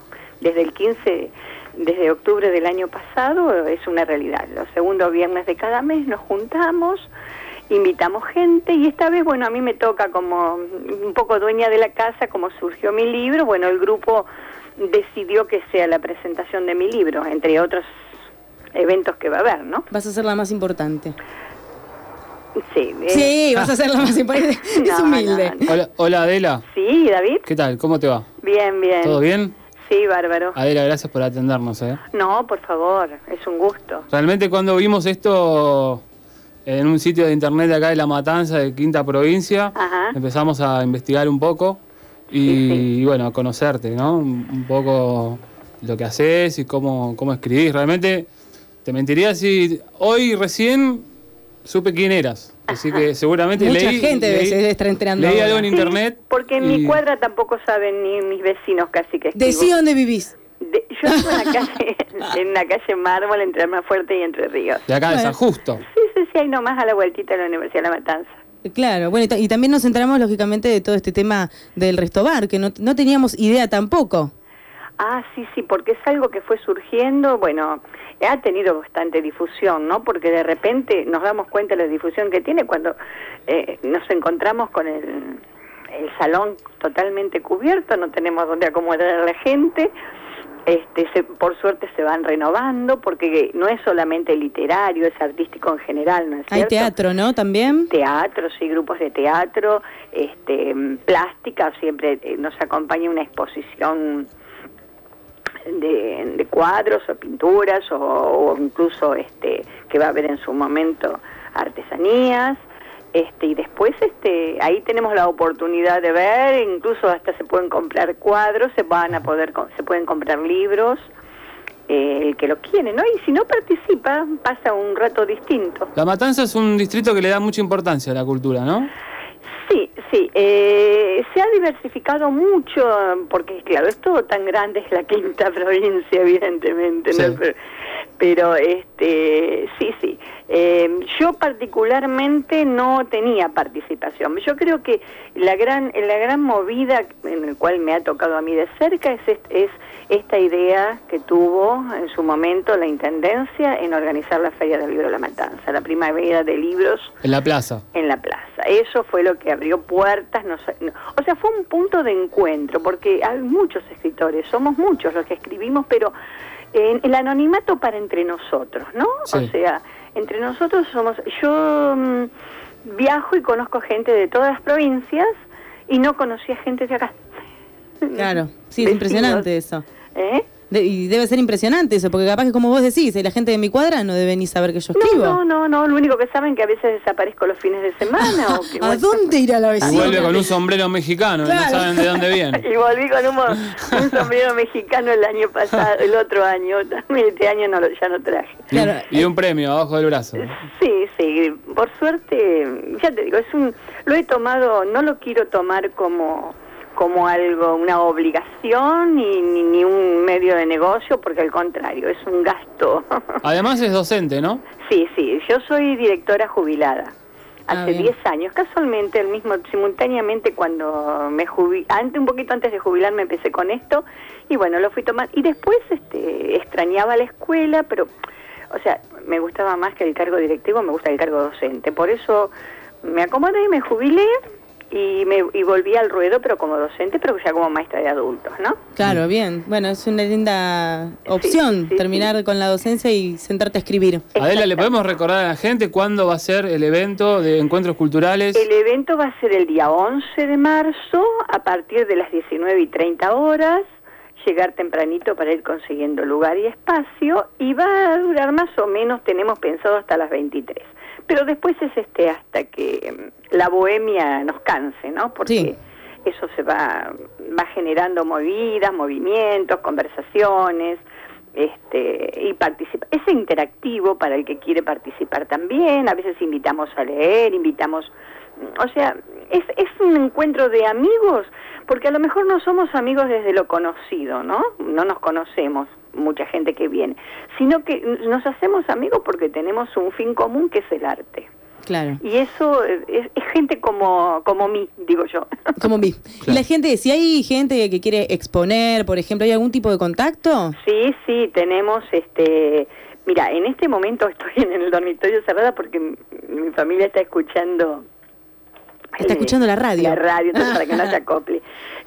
Desde octubre del año pasado es una realidad. Los segundos viernes de cada mes nos juntamos, invitamos gente, y esta vez, bueno, a mí me toca como un poco dueña de la casa, como surgió mi libro, bueno, el grupo decidió que sea la presentación de mi libro, entre otros eventos que va a haber, ¿no? Vas a ser la más importante. Sí. Sí, vas a ser la más importante. Es humilde. No. Hola, Adela. Sí, David. ¿Qué tal? ¿Cómo te va? Bien. ¿Todo bien? Sí, bárbaro. Adela, gracias por atendernos. No, por favor, es un gusto. Realmente cuando vimos esto en un sitio de internet de acá de La Matanza, de Quinta Provincia, Ajá. empezamos a investigar un poco y bueno, a conocerte, ¿no? Un poco lo que haces y cómo escribís. Realmente te mentiría si hoy recién supe quién eras. Así que seguramente Mucha gente debe estar enterando leí ahora. algo en internet. Porque en mi cuadra tampoco saben ni mis vecinos casi que escribo. Decí dónde vivís. Yo vivo en la calle Mármol, entre Almafuerte y Entre Ríos. De acá de San Justo. Sí, ahí nomás a la vueltita de la Universidad de La Matanza. Claro, bueno, y también nos enteramos lógicamente de todo este tema del restobar, que no teníamos idea tampoco. Ah, sí, porque es algo que fue surgiendo, bueno, ha tenido bastante difusión, ¿no? Porque de repente nos damos cuenta de la difusión que tiene cuando nos encontramos con el salón totalmente cubierto, no tenemos dónde acomodar a la gente. Por suerte se van renovando, porque no es solamente literario, es artístico en general, ¿no es cierto? Hay teatro, ¿no? ¿También? Teatro, sí, grupos de teatro, plástica, siempre nos acompaña una exposición de cuadros o pinturas, o incluso que va a haber en su momento artesanías. Y después ahí tenemos la oportunidad de ver, incluso hasta se pueden comprar cuadros, se pueden comprar libros, el que lo quiere, ¿no? Y si no participa, pasa un rato distinto. La Matanza es un distrito que le da mucha importancia a la cultura, ¿no? Sí, se ha diversificado mucho, porque claro, es todo tan grande, es la quinta provincia, evidentemente, Sí. ¿no? Pero sí. Yo particularmente no tenía participación. Yo creo que la gran movida en la cual me ha tocado a mí de cerca es esta idea que tuvo en su momento la Intendencia en organizar la Feria del Libro de la Matanza, la primavera de libros En la plaza. en la plaza. Eso fue lo que abrió puertas, o sea, fue un punto de encuentro, porque hay muchos escritores, somos muchos los que escribimos, pero en el anonimato para entre nosotros, ¿no? Sí. O sea, entre nosotros yo viajo y conozco gente de todas las provincias y no conocía gente de acá. Claro, sí, es Vecinos. impresionante eso. ¿Eh? Y debe ser impresionante eso, porque capaz que como vos decís, la gente de mi cuadra no debe ni saber que yo escribo. No, lo único que saben es que a veces desaparezco los fines de semana. O que, ¿A dónde irá la Y vecina? vuelve con un sombrero mexicano, Claro. y no saben de dónde viene. Y volví con un sombrero mexicano el año pasado, el otro año, también este año ya no traje. Claro. Y un premio abajo del brazo. Sí, por suerte, ya te digo, lo he tomado, no lo quiero tomar como algo, una obligación ni un medio de negocio, porque al contrario, es un gasto. Además es docente, ¿no? Sí, yo soy directora jubilada. Hace bien. 10 años, casualmente, simultáneamente cuando me jubilé, un poquito antes de jubilarme empecé con esto, y bueno, lo fui tomando. Y después extrañaba la escuela, pero, o sea, me gustaba más que el cargo directivo, me gusta el cargo docente. Por eso me acomodé, me jubilé, y volví al ruedo, pero como docente, pero ya como maestra de adultos, ¿no? Claro, bien. Bueno, es una linda opción Sí, terminar con la docencia y sentarte a escribir. Adela, ¿le podemos recordar a la gente cuándo va a ser el evento de encuentros culturales? El evento va a ser el día 11 de marzo, a partir de las 19:30 horas, llegar tempranito para ir consiguiendo lugar y espacio, y va a durar más o menos, tenemos pensado hasta las 23. Pero después es hasta que la bohemia nos canse, ¿no? Porque Sí. eso se va generando movidas, movimientos, conversaciones, y participa. Es interactivo para el que quiere participar también. A veces invitamos a leer, o sea, es un encuentro de amigos, porque a lo mejor no somos amigos desde lo conocido, ¿no? No nos conocemos, mucha gente que viene, sino que nos hacemos amigos porque tenemos un fin común, que es el arte. Claro. Y eso es gente como mí, digo yo. Como vi. Y la gente, si hay gente que quiere exponer, por ejemplo, ¿hay algún tipo de contacto? Sí, tenemos mira, en este momento estoy en el dormitorio cerrada porque mi familia está escuchando. Está escuchando la radio. La radio, entonces, para que no se acople.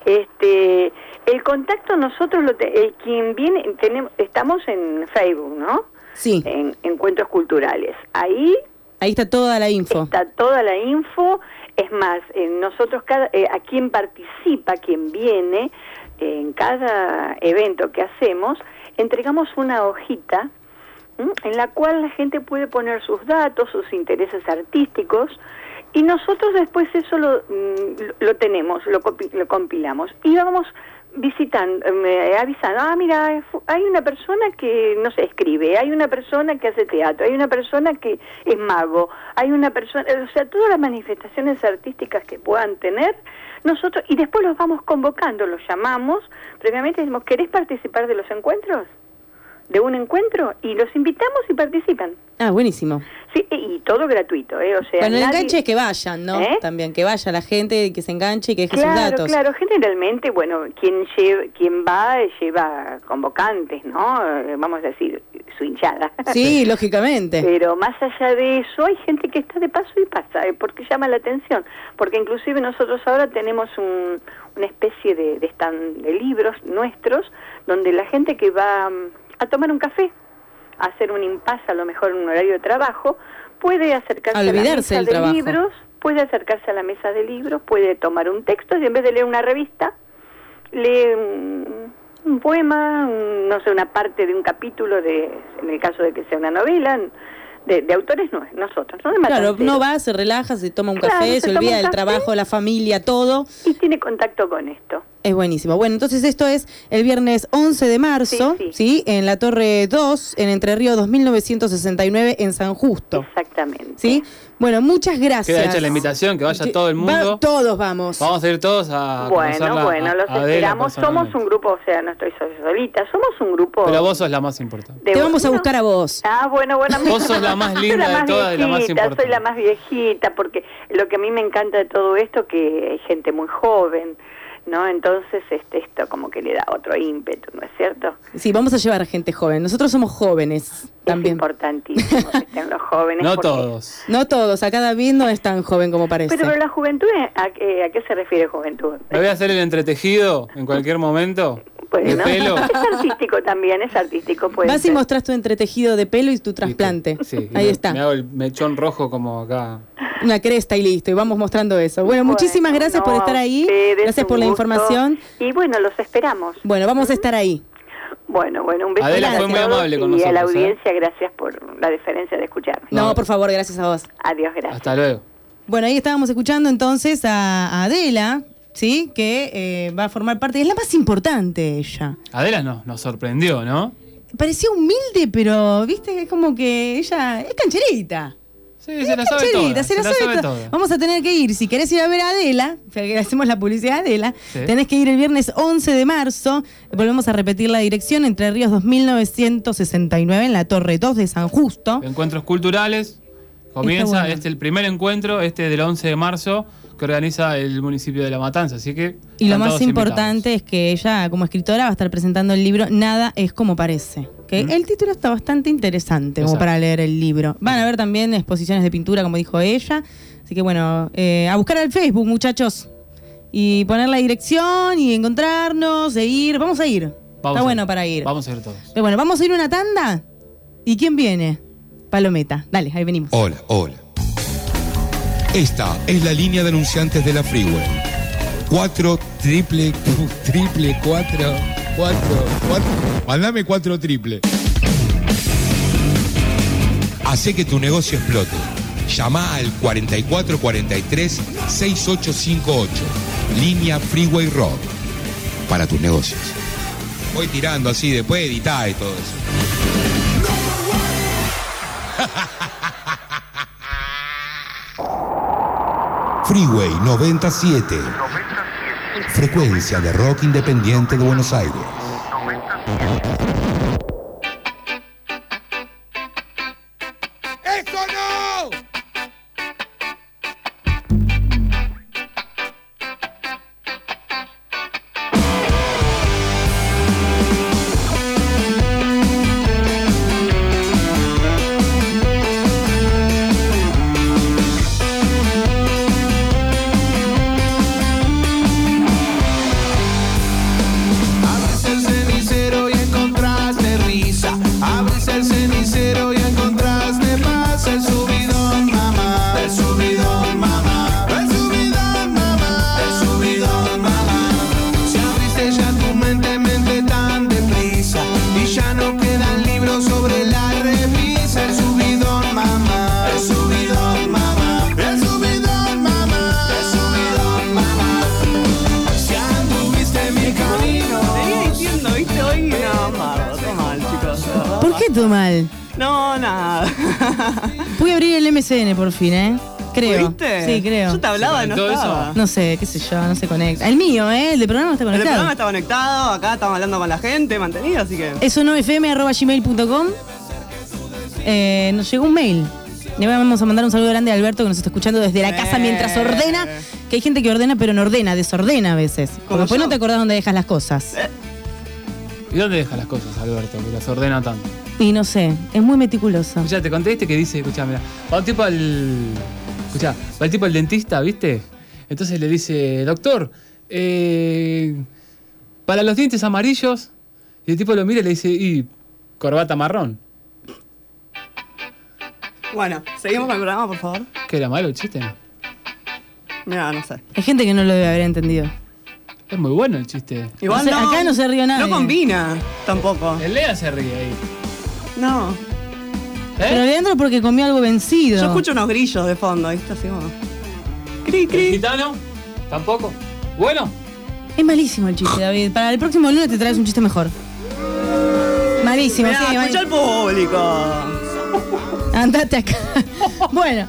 El contacto nosotros quien viene, estamos en Facebook, ¿no? Sí. En Encuentros Culturales. Ahí está toda la info. Está toda la info. Es más, nosotros a quien participa, quien viene, en cada evento que hacemos, entregamos una hojita en la cual la gente puede poner sus datos, sus intereses artísticos, y nosotros después eso lo tenemos, lo compilamos, y vamos visitando, avisando, mira, hay una persona que, no sé, escribe, hay una persona que hace teatro, hay una persona que es mago, hay una persona, o sea, todas las manifestaciones artísticas que puedan tener, nosotros, y después los vamos convocando, los llamamos, previamente decimos, ¿querés participar de los encuentros? De un encuentro, y los invitamos y participan. Ah, buenísimo. Sí, y todo gratuito, o sea... Bueno, el enganche es que vayan, ¿no? ¿Eh? También, que vaya la gente, que se enganche y que deje sus datos. Claro, generalmente, bueno, quien va lleva convocantes, ¿no? Vamos a decir, su hinchada. Sí, lógicamente. Pero más allá de eso, hay gente que está de paso y pasa, porque llama la atención. Porque inclusive nosotros ahora tenemos una especie de stand de libros nuestros, donde la gente que va a tomar un café, a hacer un impasse, a lo mejor en un horario de trabajo, puede acercarse a la mesa de libros, puede acercarse a la mesa de libros, puede tomar un texto y en vez de leer una revista, lee un poema, no sé, una parte de un capítulo, en el caso de que sea una novela, de autores nosotros, ¿no? De claro, Matancero. no va, se relaja, se toma un café, se olvida del trabajo, la familia, todo. Y tiene contacto con esto. Es buenísimo. Bueno, entonces esto es el viernes 11 de marzo, ¿sí? En la Torre 2, en Entre Ríos 2969, en San Justo. Exacto. Exactamente. ¿Sí? Bueno, muchas gracias. Queda hecha la invitación, que vaya todo el mundo. Todos vamos. Vamos a ir todos a conocerla Bueno, los a Adela esperamos. Somos personalmente. un grupo, o sea, no estoy solita, somos un grupo... Pero vos sos la más importante. Te vamos a buscar a vos. Bueno. Vos sos la más linda de todas y la más importante. Soy la más viejita, porque lo que a mí me encanta de todo esto, que hay gente muy joven, ¿no? Entonces esto como que le da otro ímpetu, ¿no es cierto? Sí, vamos a llevar a gente joven. Nosotros somos jóvenes también. Es importantísimo que estén los jóvenes. No porque- todos. No todos, acá David no es tan joven como parece. Pero la juventud, ¿a qué se refiere juventud? Me voy a hacer el entretejido en cualquier momento. De Bueno, pelo. es artístico también, es artístico. Puede Vas y ser. mostrás tu entretejido de pelo y tu trasplante. Sí, Ahí me está. hago el mechón rojo como acá. Una cresta y listo. Y vamos mostrando eso. Bueno, muchísimas gracias por estar ahí. ustedes, Gracias por un la gusto. información. Y bueno, los esperamos. Bueno, vamos a estar ahí. Bueno, un beso Adela grande fue muy a todos amable con y a la nosotros, audiencia, gracias por la deferencia de escucharme. No, por favor, gracias a vos. Adiós, gracias. Hasta luego. Bueno, ahí estábamos escuchando entonces a Adela, ¿sí? Que va a formar parte, es la más importante ella. Adela nos sorprendió, ¿no? Parecía humilde, pero, viste, es como que ella es cancherita. Sí, se la sabe toda. Se la sabe toda. Vamos a tener que ir, si querés ir a ver a Adela, que hacemos la publicidad de Adela, Sí. tenés que ir el viernes 11 de marzo, volvemos a repetir la dirección, Entre Ríos 2969, en la Torre 2 de San Justo. Encuentros culturales. Comienza Está bueno. el primer encuentro, del 11 de marzo, que organiza el municipio de La Matanza. Así que. Y lo están más todos importante es que ella, como escritora, va a estar presentando el libro Nada es como parece. Que el título está bastante interesante como Exacto. para leer el libro. Van a ver también exposiciones de pintura, como dijo ella. Así que bueno, a buscar al Facebook, muchachos. Y poner la dirección y encontrarnos, e ir. Vamos a ir. Está bueno para ir. Vamos a ir todos. Pero bueno, vamos a ir a una tanda. ¿Y quién viene? Palometa. Dale, ahí venimos. Hola. Esta es la línea de anunciantes de la Freeway. 4 triple. Mandame 4 triple. Hace que tu negocio explote. Llama al 4443-6858. Línea Freeway Rock. Para tus negocios. Voy tirando así, después editar y todo eso. Freeway 97. Frecuencia de rock independiente de Buenos Aires. ¡Eso no! Abres el cenicero y encontraste risa. Abres el cenicero y encontraste paz. El subidón, mamá. El subidón, mamá. El subidón, mamá. El subidón, mamá. Si abriste ya tu mente tan deprisa. Y ya no quedan libros sobre la revisa. El subidón, mamá. El subidón, mamá. El subidón, mamá. El subidón, mamá. Si anduviste mi camino. Seguía diciendo, ¿viste? Hoy no, Margo, todo mal, chicos. ¿Por qué todo mal? No, nada. Pude abrir el MCN por fin, ¿eh? Creo. ¿Viste? Sí, creo. Yo te hablaba y no estaba. No sé, qué sé yo, no se conecta. El mío, el de programa está El conectado. programa está conectado, acá estamos hablando con la gente, mantenido, así que... Eso no fm@gmail.com. Nos llegó un mail. Le vamos a mandar un saludo grande a Alberto que nos está escuchando desde la casa mientras ordena. Que hay gente que ordena pero no ordena, desordena a veces. Porque después no te acordás dónde dejas las cosas. ¿Y dónde deja las cosas, Alberto? Que las ordena tanto. Y no sé, es muy meticuloso. Escuchá, te conté que dice, escuchá, mira, va un tipo va el tipo al dentista, ¿viste? Entonces le dice, doctor, para los dientes amarillos, y el tipo lo mira y le dice, y corbata marrón. Bueno, seguimos con el programa, por favor. ¿Qué era malo el chiste? Mira, no sé. Hay gente que no lo debe haber entendido. Es muy bueno el chiste. Igual No sé, acá no se rió nadie. No combina, tampoco. El Lea se ríe ahí. No. Pero Leandro porque comió algo vencido. Yo escucho unos grillos de fondo, ¿viste? Así como... Cri, ¿El cri. gitano? ¿Tampoco? Bueno. Es malísimo el chiste, David. Para el próximo lunes te traes un chiste mejor. Malísimo, Mirá, sí. escucha al público. Andate acá. Bueno.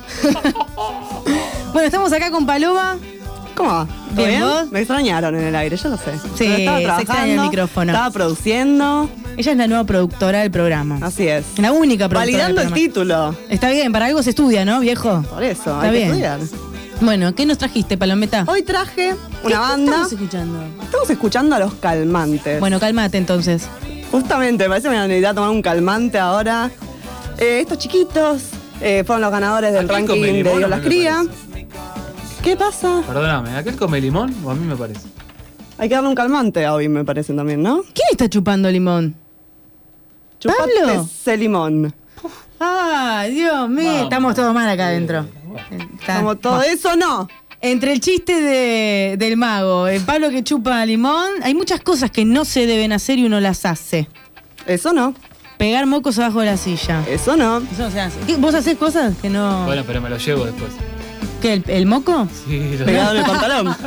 Bueno, estamos acá con Paloma. ¿Cómo va? ¿Todo Bien, ¿vos? Me extrañaron en el aire, yo lo sé. Sí, Pero estaba se extraña el trabajando, micrófono. Estaba produciendo. Ella es la nueva productora del programa. Así es. La única productora. Validando del el programa. título. Está bien, para algo se estudia, ¿no, viejo? Por eso, Está hay bien. que estudiar. Bueno, ¿qué nos trajiste, Palometa? Hoy traje ¿Qué una banda. estamos escuchando? Estamos escuchando a Los Calmantes. Bueno, cálmate entonces. Justamente, me parece que me necesitaba tomar un calmante ahora. Estos chiquitos fueron los ganadores del Aquel ranking come de limón, Dios a las mí me cría. ¿Qué pasa? Perdóname, ¿aquel come limón o a mí me parece? Hay que darle un calmante a hoy, me parece también, ¿no? ¿Quién está chupando limón? Chupate ¿Pablo? ese limón. Ay, Dios mío. Vamos. Estamos todos mal acá adentro. Como todo eso, no. Entre el chiste del mago, el Pablo que chupa limón, hay muchas cosas que no se deben hacer y uno las hace. Eso no. Pegar mocos abajo de la silla. Eso no. Eso no se hace. ¿Qué, ¿Vos hacés cosas que no...? Bueno, pero me lo llevo después. ¿Qué, el moco? Sí, Pegado en el pantalón.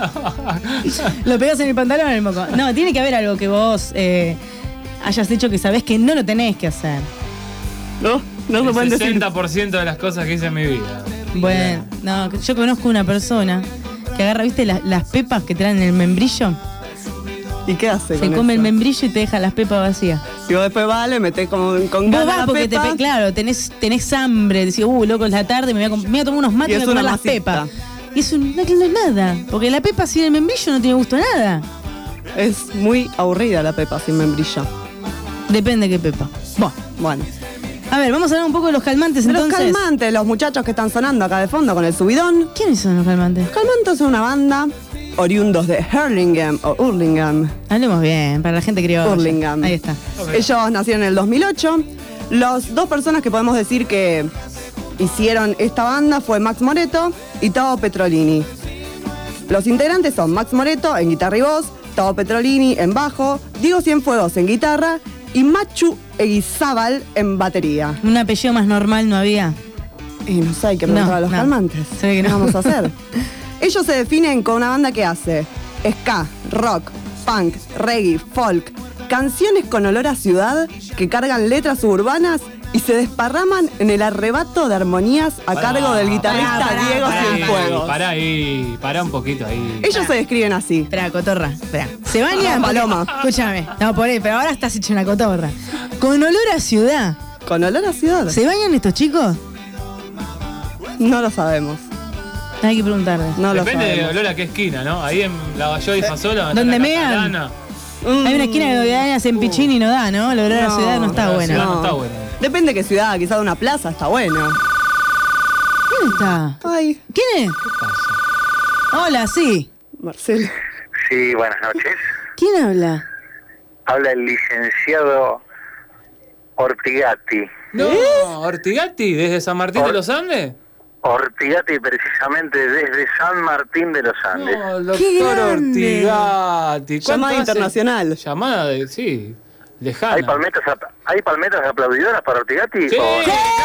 Lo pegás en el pantalón o en el moco. No, tiene que haber algo que vos hayas hecho que sabés que no lo tenés que hacer. No, no se El pueden decir. 60% de las cosas que hice en mi vida. Bueno, no, yo conozco una persona que agarra, ¿viste? Las pepas que traen en el membrillo. ¿Y qué hace? Se con come el eso? membrillo y te deja las pepas vacías. Y vos después le metés con Vos ganas vas la porque pepa. claro, tenés tomar decís, loco, es la tarde, me voy a tomar unos mates Y y es me voy a comer una las masita. pepas. Y eso no es nada, porque la pepa sin el membrillo no tiene gusto a nada. Es muy aburrida la pepa sin membrillo. Depende de qué pepa. Bueno. A ver, vamos a hablar un poco de los calmantes Los entonces. calmantes, los muchachos que están sonando acá de fondo con el subidón. ¿Quiénes son los calmantes? Los calmantes son una banda oriundos de Hurlingham o Hurlingham. Hablemos bien, para la gente criolla. Hurlingham. Ahí está. Ellos nacieron en el 2008. Las dos personas que podemos decir que hicieron esta banda fue Max Moreto y Tao Petrolini. Los integrantes son Max Moreto en guitarra y voz, Tao Petrolini en bajo, Diego Cienfuegos en guitarra y Machu Eguizábal en batería. Un apellido más normal no había. Y no sé, hay que preguntar a los calmantes. Se ve que ¿Qué no. vamos a hacer? Ellos se definen con una banda que hace ska, rock, punk, reggae, folk, canciones con olor a ciudad que cargan letras suburbanas y se desparraman en el arrebato de armonías a cargo del guitarrista Diego Cienfuegos. Pará un poquito ahí. Ellos se describen así. Espera, cotorra, espera. Se bañan. Paloma. Escúchame. No, por ahí, pero ahora estás hecho una cotorra. Con olor a ciudad. ¿Con olor a ciudad? ¿Se bañan estos chicos? No lo sabemos. Hay que preguntarles. No lo Depende de sabemos. olor a qué esquina, ¿no? Ahí en la Bayó y Fasola. ¿Dónde en la mean? Catalana. Hay una esquina de Dañas en Pichín y no da, ¿no? El olor a la ciudad no está La buena. ciudad no está buena. Depende de qué ciudad, quizás de una plaza está bueno. ¿Quién está? Ay, ¿Quién es? Hola, sí. Marcelo. Sí, buenas noches. ¿Quién habla? Habla el licenciado Ortigati. No, Ortigati, desde San Martín de los Andes. Ortigati precisamente desde San Martín de los Andes. No, ¡Qué doctor grande! Ortigati. ¿Cuánto Llamada hace? Llamada Llamada de, sí, lejana. ¿Hay palmetas aplaudidoras para Ortigati? Sí, ¿O-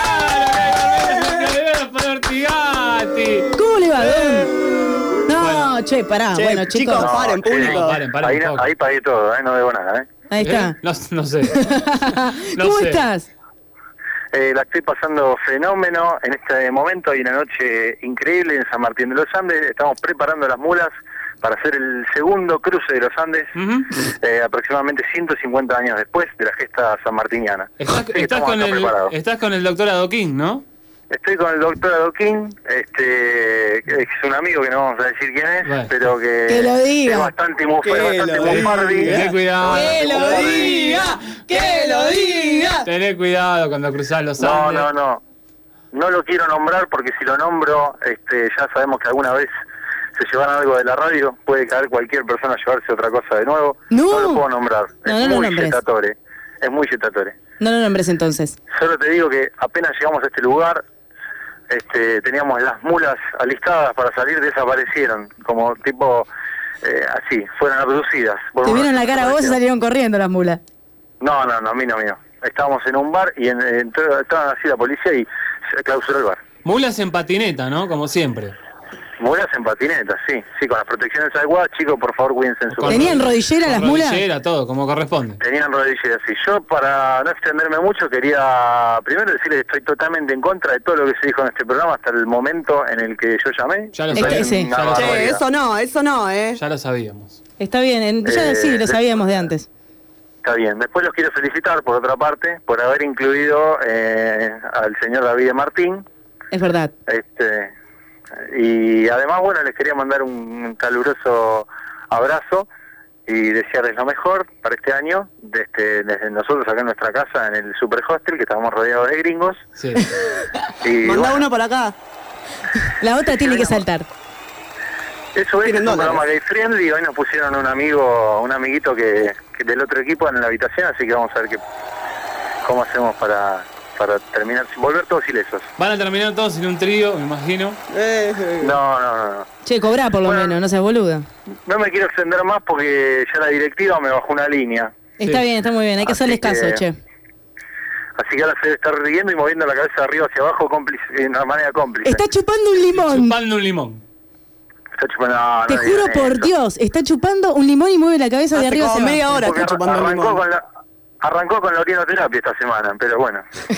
claro, para Ortigati. ¿Cómo le va, Don? No, che, pará. Che, bueno, chicos. chicos, paren, che, público. No, paren ahí, un poco. ahí pagué todo, no debo nada. Ahí está. No sé. No ¿Cómo sé. estás? La estoy pasando fenómeno. En este momento hay una noche increíble en San Martín de los Andes. Estamos preparando las mulas para hacer el segundo cruce de los Andes, aproximadamente 150 años después de la gesta sanmartiniana. Estás, Sí, estás estamos con acá preparados. estás con el doctor Adoquín, ¿no? Estoy con el doctor Adoquín, que es un amigo que no vamos a decir quién es, Bueno. pero que Que lo diga. es bastante Que lo mufardi. diga. Tené cuidado. ¡Que lo diga! ¡Que lo diga! Tené cuidado cuando cruzás los Andes. No lo quiero nombrar porque si lo nombro, ya sabemos que alguna vez se llevaron algo de la radio, puede caer cualquier persona a llevarse otra cosa de nuevo. No. lo puedo nombrar, No, es no lo muy nombres. yetatore, es muy yetatore. No lo nombres entonces. Solo te digo que apenas llegamos a este lugar, teníamos las mulas alistadas para salir, desaparecieron, como tipo, así, fueron abducidas. Te vieron la cara a vos y salieron corriendo las mulas. No, a mí no. Estábamos en un bar y estaban así la policía y se clausuró el bar. Mulas en patineta, ¿no? Como siempre. Mulas en patineta, sí, con las protecciones adecuadas, chicos, por favor, cuídense en su ¿Tenían rodillera las mulas? Rodillera, todo, como corresponde. Tenían rodilleras, sí. Yo, para no extenderme mucho, quería primero decirles que estoy totalmente en contra de todo lo que se dijo en este programa hasta el momento en el que yo llamé. Ya lo sabíamos. Che, eso no, Ya lo sabíamos. Está bien, sí, lo sabíamos de antes. Está bien. Después los quiero felicitar, por otra parte, por haber incluido al señor David Martín. Es verdad. Y además, bueno, les quería mandar un caluroso abrazo y desearles lo mejor para este año, desde nosotros acá en nuestra casa, en el Super Hostel, que estamos rodeados de gringos. Sí. Y Manda uno por acá. La otra tiene que saltar. Eso es un programa gay friendly. Hoy nos pusieron un amiguito que del otro equipo en la habitación, así que vamos a ver cómo hacemos para terminar, volver todos ilesos. Van a terminar todos en un trío, me imagino. No. Che, cobrá por lo menos, no seas boluda. No me quiero extender más porque ya la directiva me bajó una línea. Está bien, está muy bien, hay que hacerles caso, che. Así que ahora se debe estar riendo y moviendo la cabeza de arriba hacia abajo de una manera cómplice. Está chupando un limón. Chupando un limón. Está chupando... Te juro por Dios, está chupando un limón y mueve la cabeza de arriba hacia abajo. media hora está chupando un limón. Arrancó con la orinoterapia esta semana, pero bueno.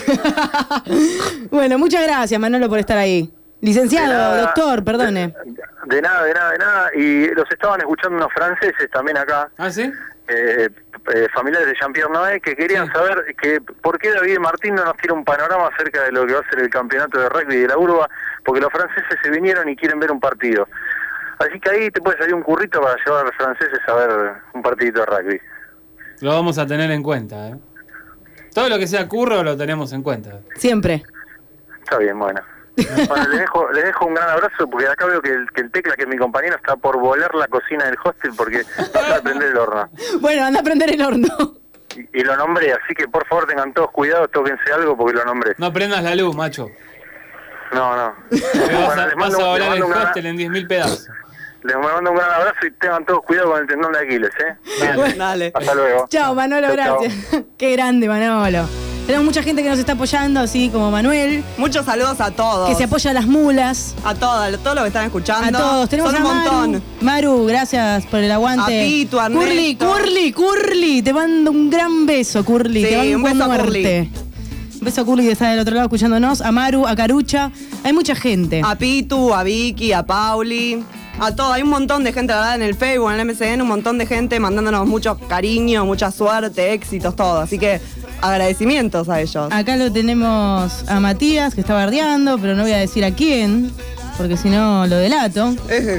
Bueno, muchas gracias, Manolo, por estar ahí. Licenciado, doctor, perdone. De nada. Y los estaban escuchando unos franceses también acá. ¿Ah, sí? Familiares de Jean-Pierre Noé, que querían saber por qué David Martín no nos tira un panorama acerca de lo que va a ser el campeonato de rugby de la urba, porque los franceses se vinieron y quieren ver un partido. Así que ahí te puede salir un currito para llevar a los franceses a ver un partidito de rugby. Lo vamos a tener en cuenta, ¿eh? Todo lo que sea curro lo tenemos en cuenta. Siempre. Está bien, bueno. Bueno, les dejo un gran abrazo, porque acá veo que el Tecla, que es mi compañero, está por volar la cocina del hostel porque va a prender el horno. Bueno, anda a prender el horno. Y lo nombré, así que por favor tengan todos cuidado, tóquense algo porque lo nombré. No prendas la luz, macho. No. Vas a volar el hostel en 10.000 pedazos. Les mando un gran abrazo y tengan todos cuidado con el tendón de Aquiles, Dale. Hasta luego. Chao, Manolo, gracias. Qué grande, Manolo. Tenemos mucha gente que nos está apoyando, así como Manuel. Muchos saludos a todos. Que se apoya a las mulas. A todos los que están escuchando. A todos. Tenemos Son a un montón. Maru, gracias por el aguante. A Pitu, a Ernesto. Curly. Te mando un gran beso, Curly. Sí, te mando un beso a Curly. Un beso a Curly que está del otro lado escuchándonos. A Maru, a Carucha. Hay mucha gente. A Pitu, a Vicky, a Pauli. A todos, hay un montón de gente, la verdad, en el Facebook, en el MSN, un montón de gente mandándonos mucho cariño, mucha suerte, éxitos, todo. Así que agradecimientos a ellos. Acá lo tenemos a Matías, que está bardeando, pero no voy a decir a quién, porque si no lo delato.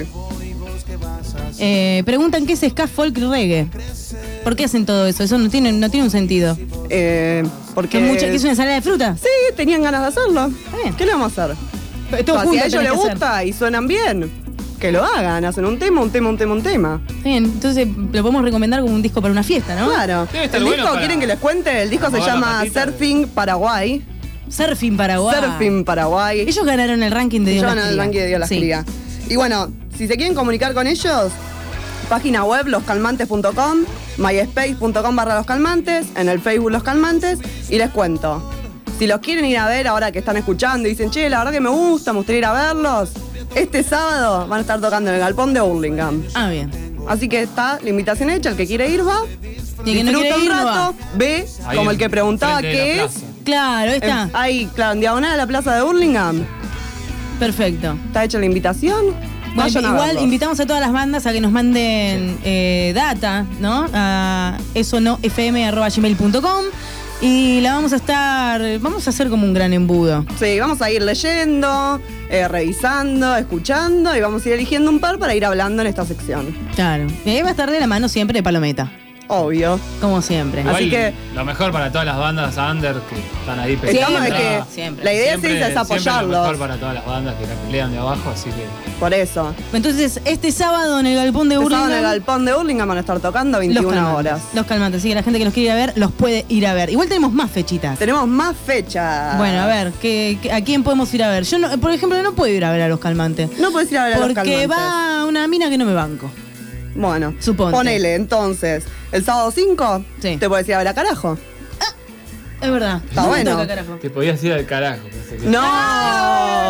Preguntan qué es ska, folk y reggae. ¿Por qué hacen todo eso? Eso no tiene un sentido. Porque... ¿Que es una ensalada de fruta? Sí, tenían ganas de hacerlo. ¿Qué le vamos a hacer? Si a ellos les gusta y suenan bien, que lo hagan, hacen un tema. Bien, entonces lo podemos recomendar como un disco para una fiesta, ¿no? Claro. El disco, ¿quieren que les cuente? El disco se llama Surfing Paraguay. Surfing Paraguay. Ellos ganaron el ranking de Dios las cría. El ranking de Dios las cría. Y bueno, si se quieren comunicar con ellos, página web loscalmantes.com, myspace.com/loscalmantes, en el Facebook Los Calmantes, y les cuento. Si los quieren ir a ver ahora que están escuchando y dicen, che, la verdad que me gustaría ir a verlos, este sábado van a estar tocando en el galpón de Hurlingham. Ah, bien. Así que está la invitación hecha, el que quiere ir va. Y el que no quiere ir, un rato, ve, ahí como el que preguntaba qué es. Claro, ahí está. Ahí, claro, en diagonal a la plaza de Hurlingham. Perfecto. Está hecha la invitación. Bueno, igual invitamos a todas las bandas a que nos manden data, ¿no? A esonofm@gmail.com. Y vamos a hacer como un gran embudo. Sí, vamos a ir leyendo, revisando, escuchando y vamos a ir eligiendo un par para ir hablando en esta sección. Claro. Y ahí va a estar de la mano siempre de Palometa. Obvio. Como siempre. Igual, así que lo mejor para todas las bandas under que están ahí peleando. Siempre. La idea es apoyarlos. Lo mejor para todas las bandas que la pelean de abajo, así que... Por eso. Entonces, este sábado en el galpón de Hurlingham. En el galpón de Hurlingham van a estar tocando 21 horas. Los Calmantes, sí, la gente que los quiere ir a ver, los puede ir a ver. Igual tenemos más fechitas. Tenemos más fechas. Bueno, a ver, ¿a quién podemos ir a ver? Yo, por ejemplo, no puedo ir a ver a los Calmantes. No puedes ir a ver a los Calmantes. Porque va una mina que no me banco. Bueno, suponte. Ponele, entonces, el sábado 5 te puedes ir a ver a Carajo. Es verdad. Está bueno. Te podías ir al carajo. No.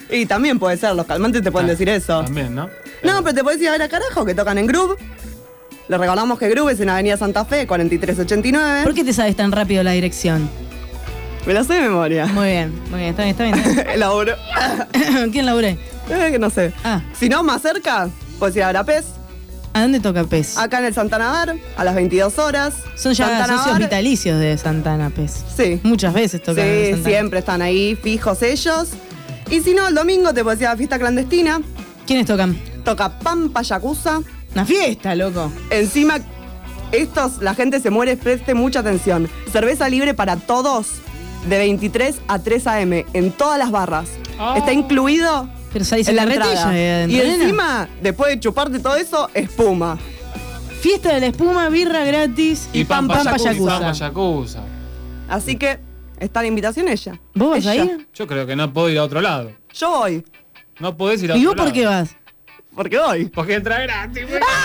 Y también puede ser, los calmantes te pueden decir eso. También, ¿no? No, pero te puedes ir a ver a Carajo, que tocan en Groove. Le recordamos que Groove es en Avenida Santa Fe, 4389. ¿Por qué te sabes tan rápido la dirección? Me la sé de memoria. Muy bien, está bien. Laburo. ¿Quién laburé? Que no sé. Ah. Si no, más cerca, puedes ir a Verapez. ¿A dónde toca Pez? Acá en el Santana Bar, a las 22 horas. Son ya Santana socios Bar. vitalicios de Santana Pez. Sí. Muchas veces tocan en Sí, Santana. siempre están ahí, fijos ellos. Y si no, el domingo te puedes ir a la fiesta clandestina. ¿Quiénes tocan? Toca Pampa Yakuza. Una fiesta, loco. Encima, la gente se muere, preste mucha atención. Cerveza libre para todos de 23 a 3 a.m. en todas las barras. Está incluido Pero salís en la carretilla entrada. de adentro, Y nena. encima, después de chuparte todo eso, espuma. Fiesta de la espuma, birra gratis Y Pampa Yakuza. Yakuza. Así que está la invitación ella. ¿Vos vas Ella. a ir? Yo creo que no puedo ir a otro lado. Yo voy. No podés ir a ¿Y otro vos por lado. qué vas? ¿Por qué voy? Porque entra gratis.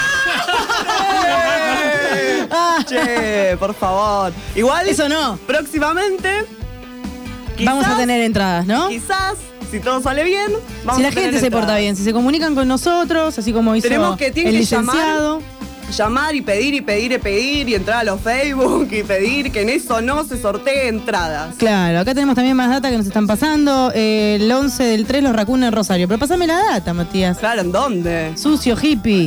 Che, por favor. Igual. Eso no. Próximamente. Vamos a tener entradas, ¿no? Quizás, si todo sale bien, vamos Si la a tener gente se porta entradas. bien, si se comunican con nosotros, así como hizo Tenemos que, tienen el que licenciado. llamar y pedir y entrar a los Facebook y pedir que en eso no se sortee entradas. Claro, acá tenemos también más data que nos están pasando. El 11 del 3, los Raccoon en Rosario. Pero pasame la data, Matías. Claro, ¿en dónde? Sucio, hippie.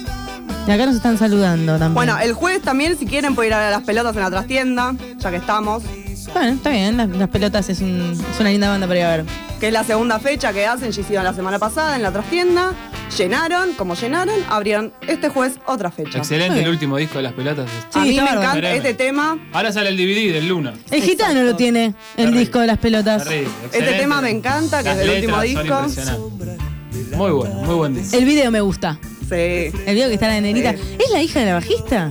Y acá nos están saludando también. Bueno, el jueves también, si quieren, pueden ir a ver a las pelotas en la trastienda, ya que estamos. Bueno, está bien, las pelotas es una linda banda para ir a ver. Que es la segunda fecha que hacen, ya hicieron la semana pasada en la trastienda. Llenaron, como llenaron, abrieron este jueves otra fecha. Excelente el último disco de las pelotas. A mí me está encanta bárbaro. este tema. Ahora sale el DVD del Luna. El gitano lo tiene, el disco de las pelotas. Terrible, Este excelente. tema me encanta, que Las es del último letras son disco. impresionantes. Muy buen disco. El video me gusta. Sí. El video que está la nenita. ¿Es la hija de la bajista?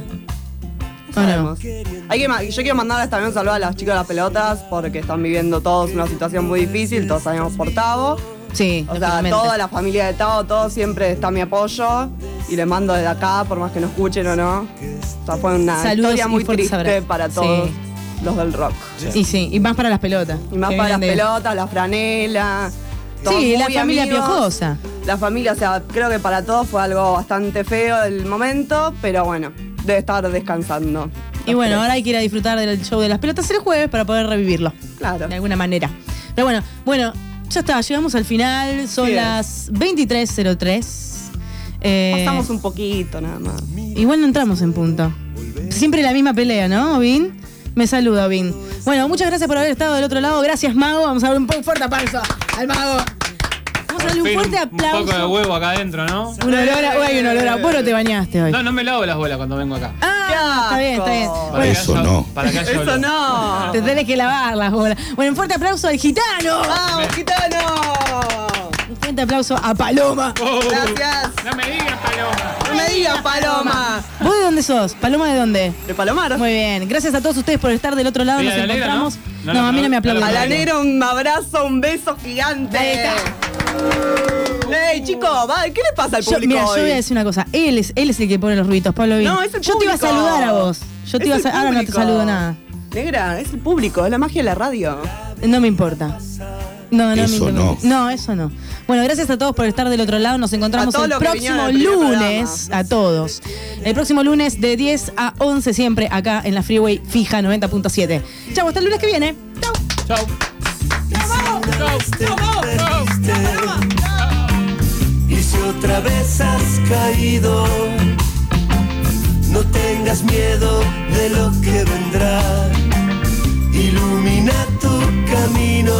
¿O no? Sabemos. Yo quiero mandarles también un saludo a las chicas de las pelotas porque están viviendo todos una situación muy difícil, todos sabemos por Tavo. Sí, O sea, lógicamente. toda la familia de Tavo, todo siempre está mi apoyo y le mando desde acá, por más que no escuchen o no. O sea, fue una Saludos historia y muy fuertes triste abrazos. para todos Sí. los del rock. Y sí, y más para las pelotas. Y más que para las vienen de- pelotas, la franela. todos Sí, la muy familia amigos. piojosa. La familia, o sea, creo que para todos fue algo bastante feo el momento, pero bueno, debe estar descansando. Y bueno, ahora hay que ir a disfrutar del show de las pelotas el jueves para poder revivirlo. Claro. De alguna manera. Pero bueno, ya está, llegamos al final. Son Sí es. las 23:03. Pasamos un poquito nada más. Igual no entramos en punto. Siempre la misma pelea, ¿no, Ovin? Me saluda, Ovin. Bueno, muchas gracias por haber estado del otro lado. Gracias, Mago. Vamos a darle un fuerte aplauso al Mago. Vamos a darle un fuerte Un poco de aplauso. huevo acá adentro, ¿no? Un olor a, uy, un olor a. Vos no te bañaste hoy. No me lavo las bolas cuando vengo acá. Ah, está bien, está bien. Para que haya- Para que haya Eso olor. no. Te tenés que lavar las bolas. Bueno, un fuerte aplauso al gitano. ¡Vamos, gitano! Un fuerte aplauso a Paloma. Gracias. No me digas, Paloma. No me digas, Paloma. ¿Vos de dónde sos? ¿Paloma de dónde? De Palomar. Muy bien. Gracias a todos ustedes por estar del otro lado. Sí, Nos a la negra, encontramos. ¿no? No, a mí no me aplauden. A la negra un abrazo, un beso gigante. Ahí está. Ey, chicos, ¿qué le pasa al público Mira, yo hoy? voy a decir una cosa. Él es el que pone los ruiditos, Pablo Vin. No, es el Yo te iba a público. saludar a vos. Yo te Es iba a el ahora no te público. saludo nada. Negra, es el público, es la magia de la radio. No me importa. No, Eso me no. importa. No, eso no. Bueno, gracias a todos por estar del otro lado. Nos encontramos A todos el los que próximo vinieron al primer lunes. A todos. El próximo lunes de 10 a 11 siempre acá en la Freeway Fija 90.7. Chau, hasta el lunes que viene. Chau. Chau. Y si otra vez has caído, no tengas miedo de lo que vendrá. Ilumina tu camino.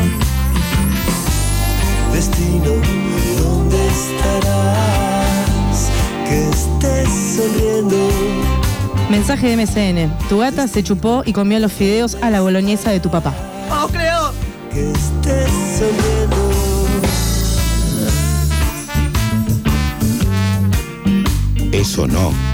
Destino, ¿dónde estarás? Que estés sonriendo. Mensaje de MCN. Tu gata se chupó y comió los fideos a la boloñesa de tu papá. ¡Oh, creo! Que estés sonriendo. Eso no.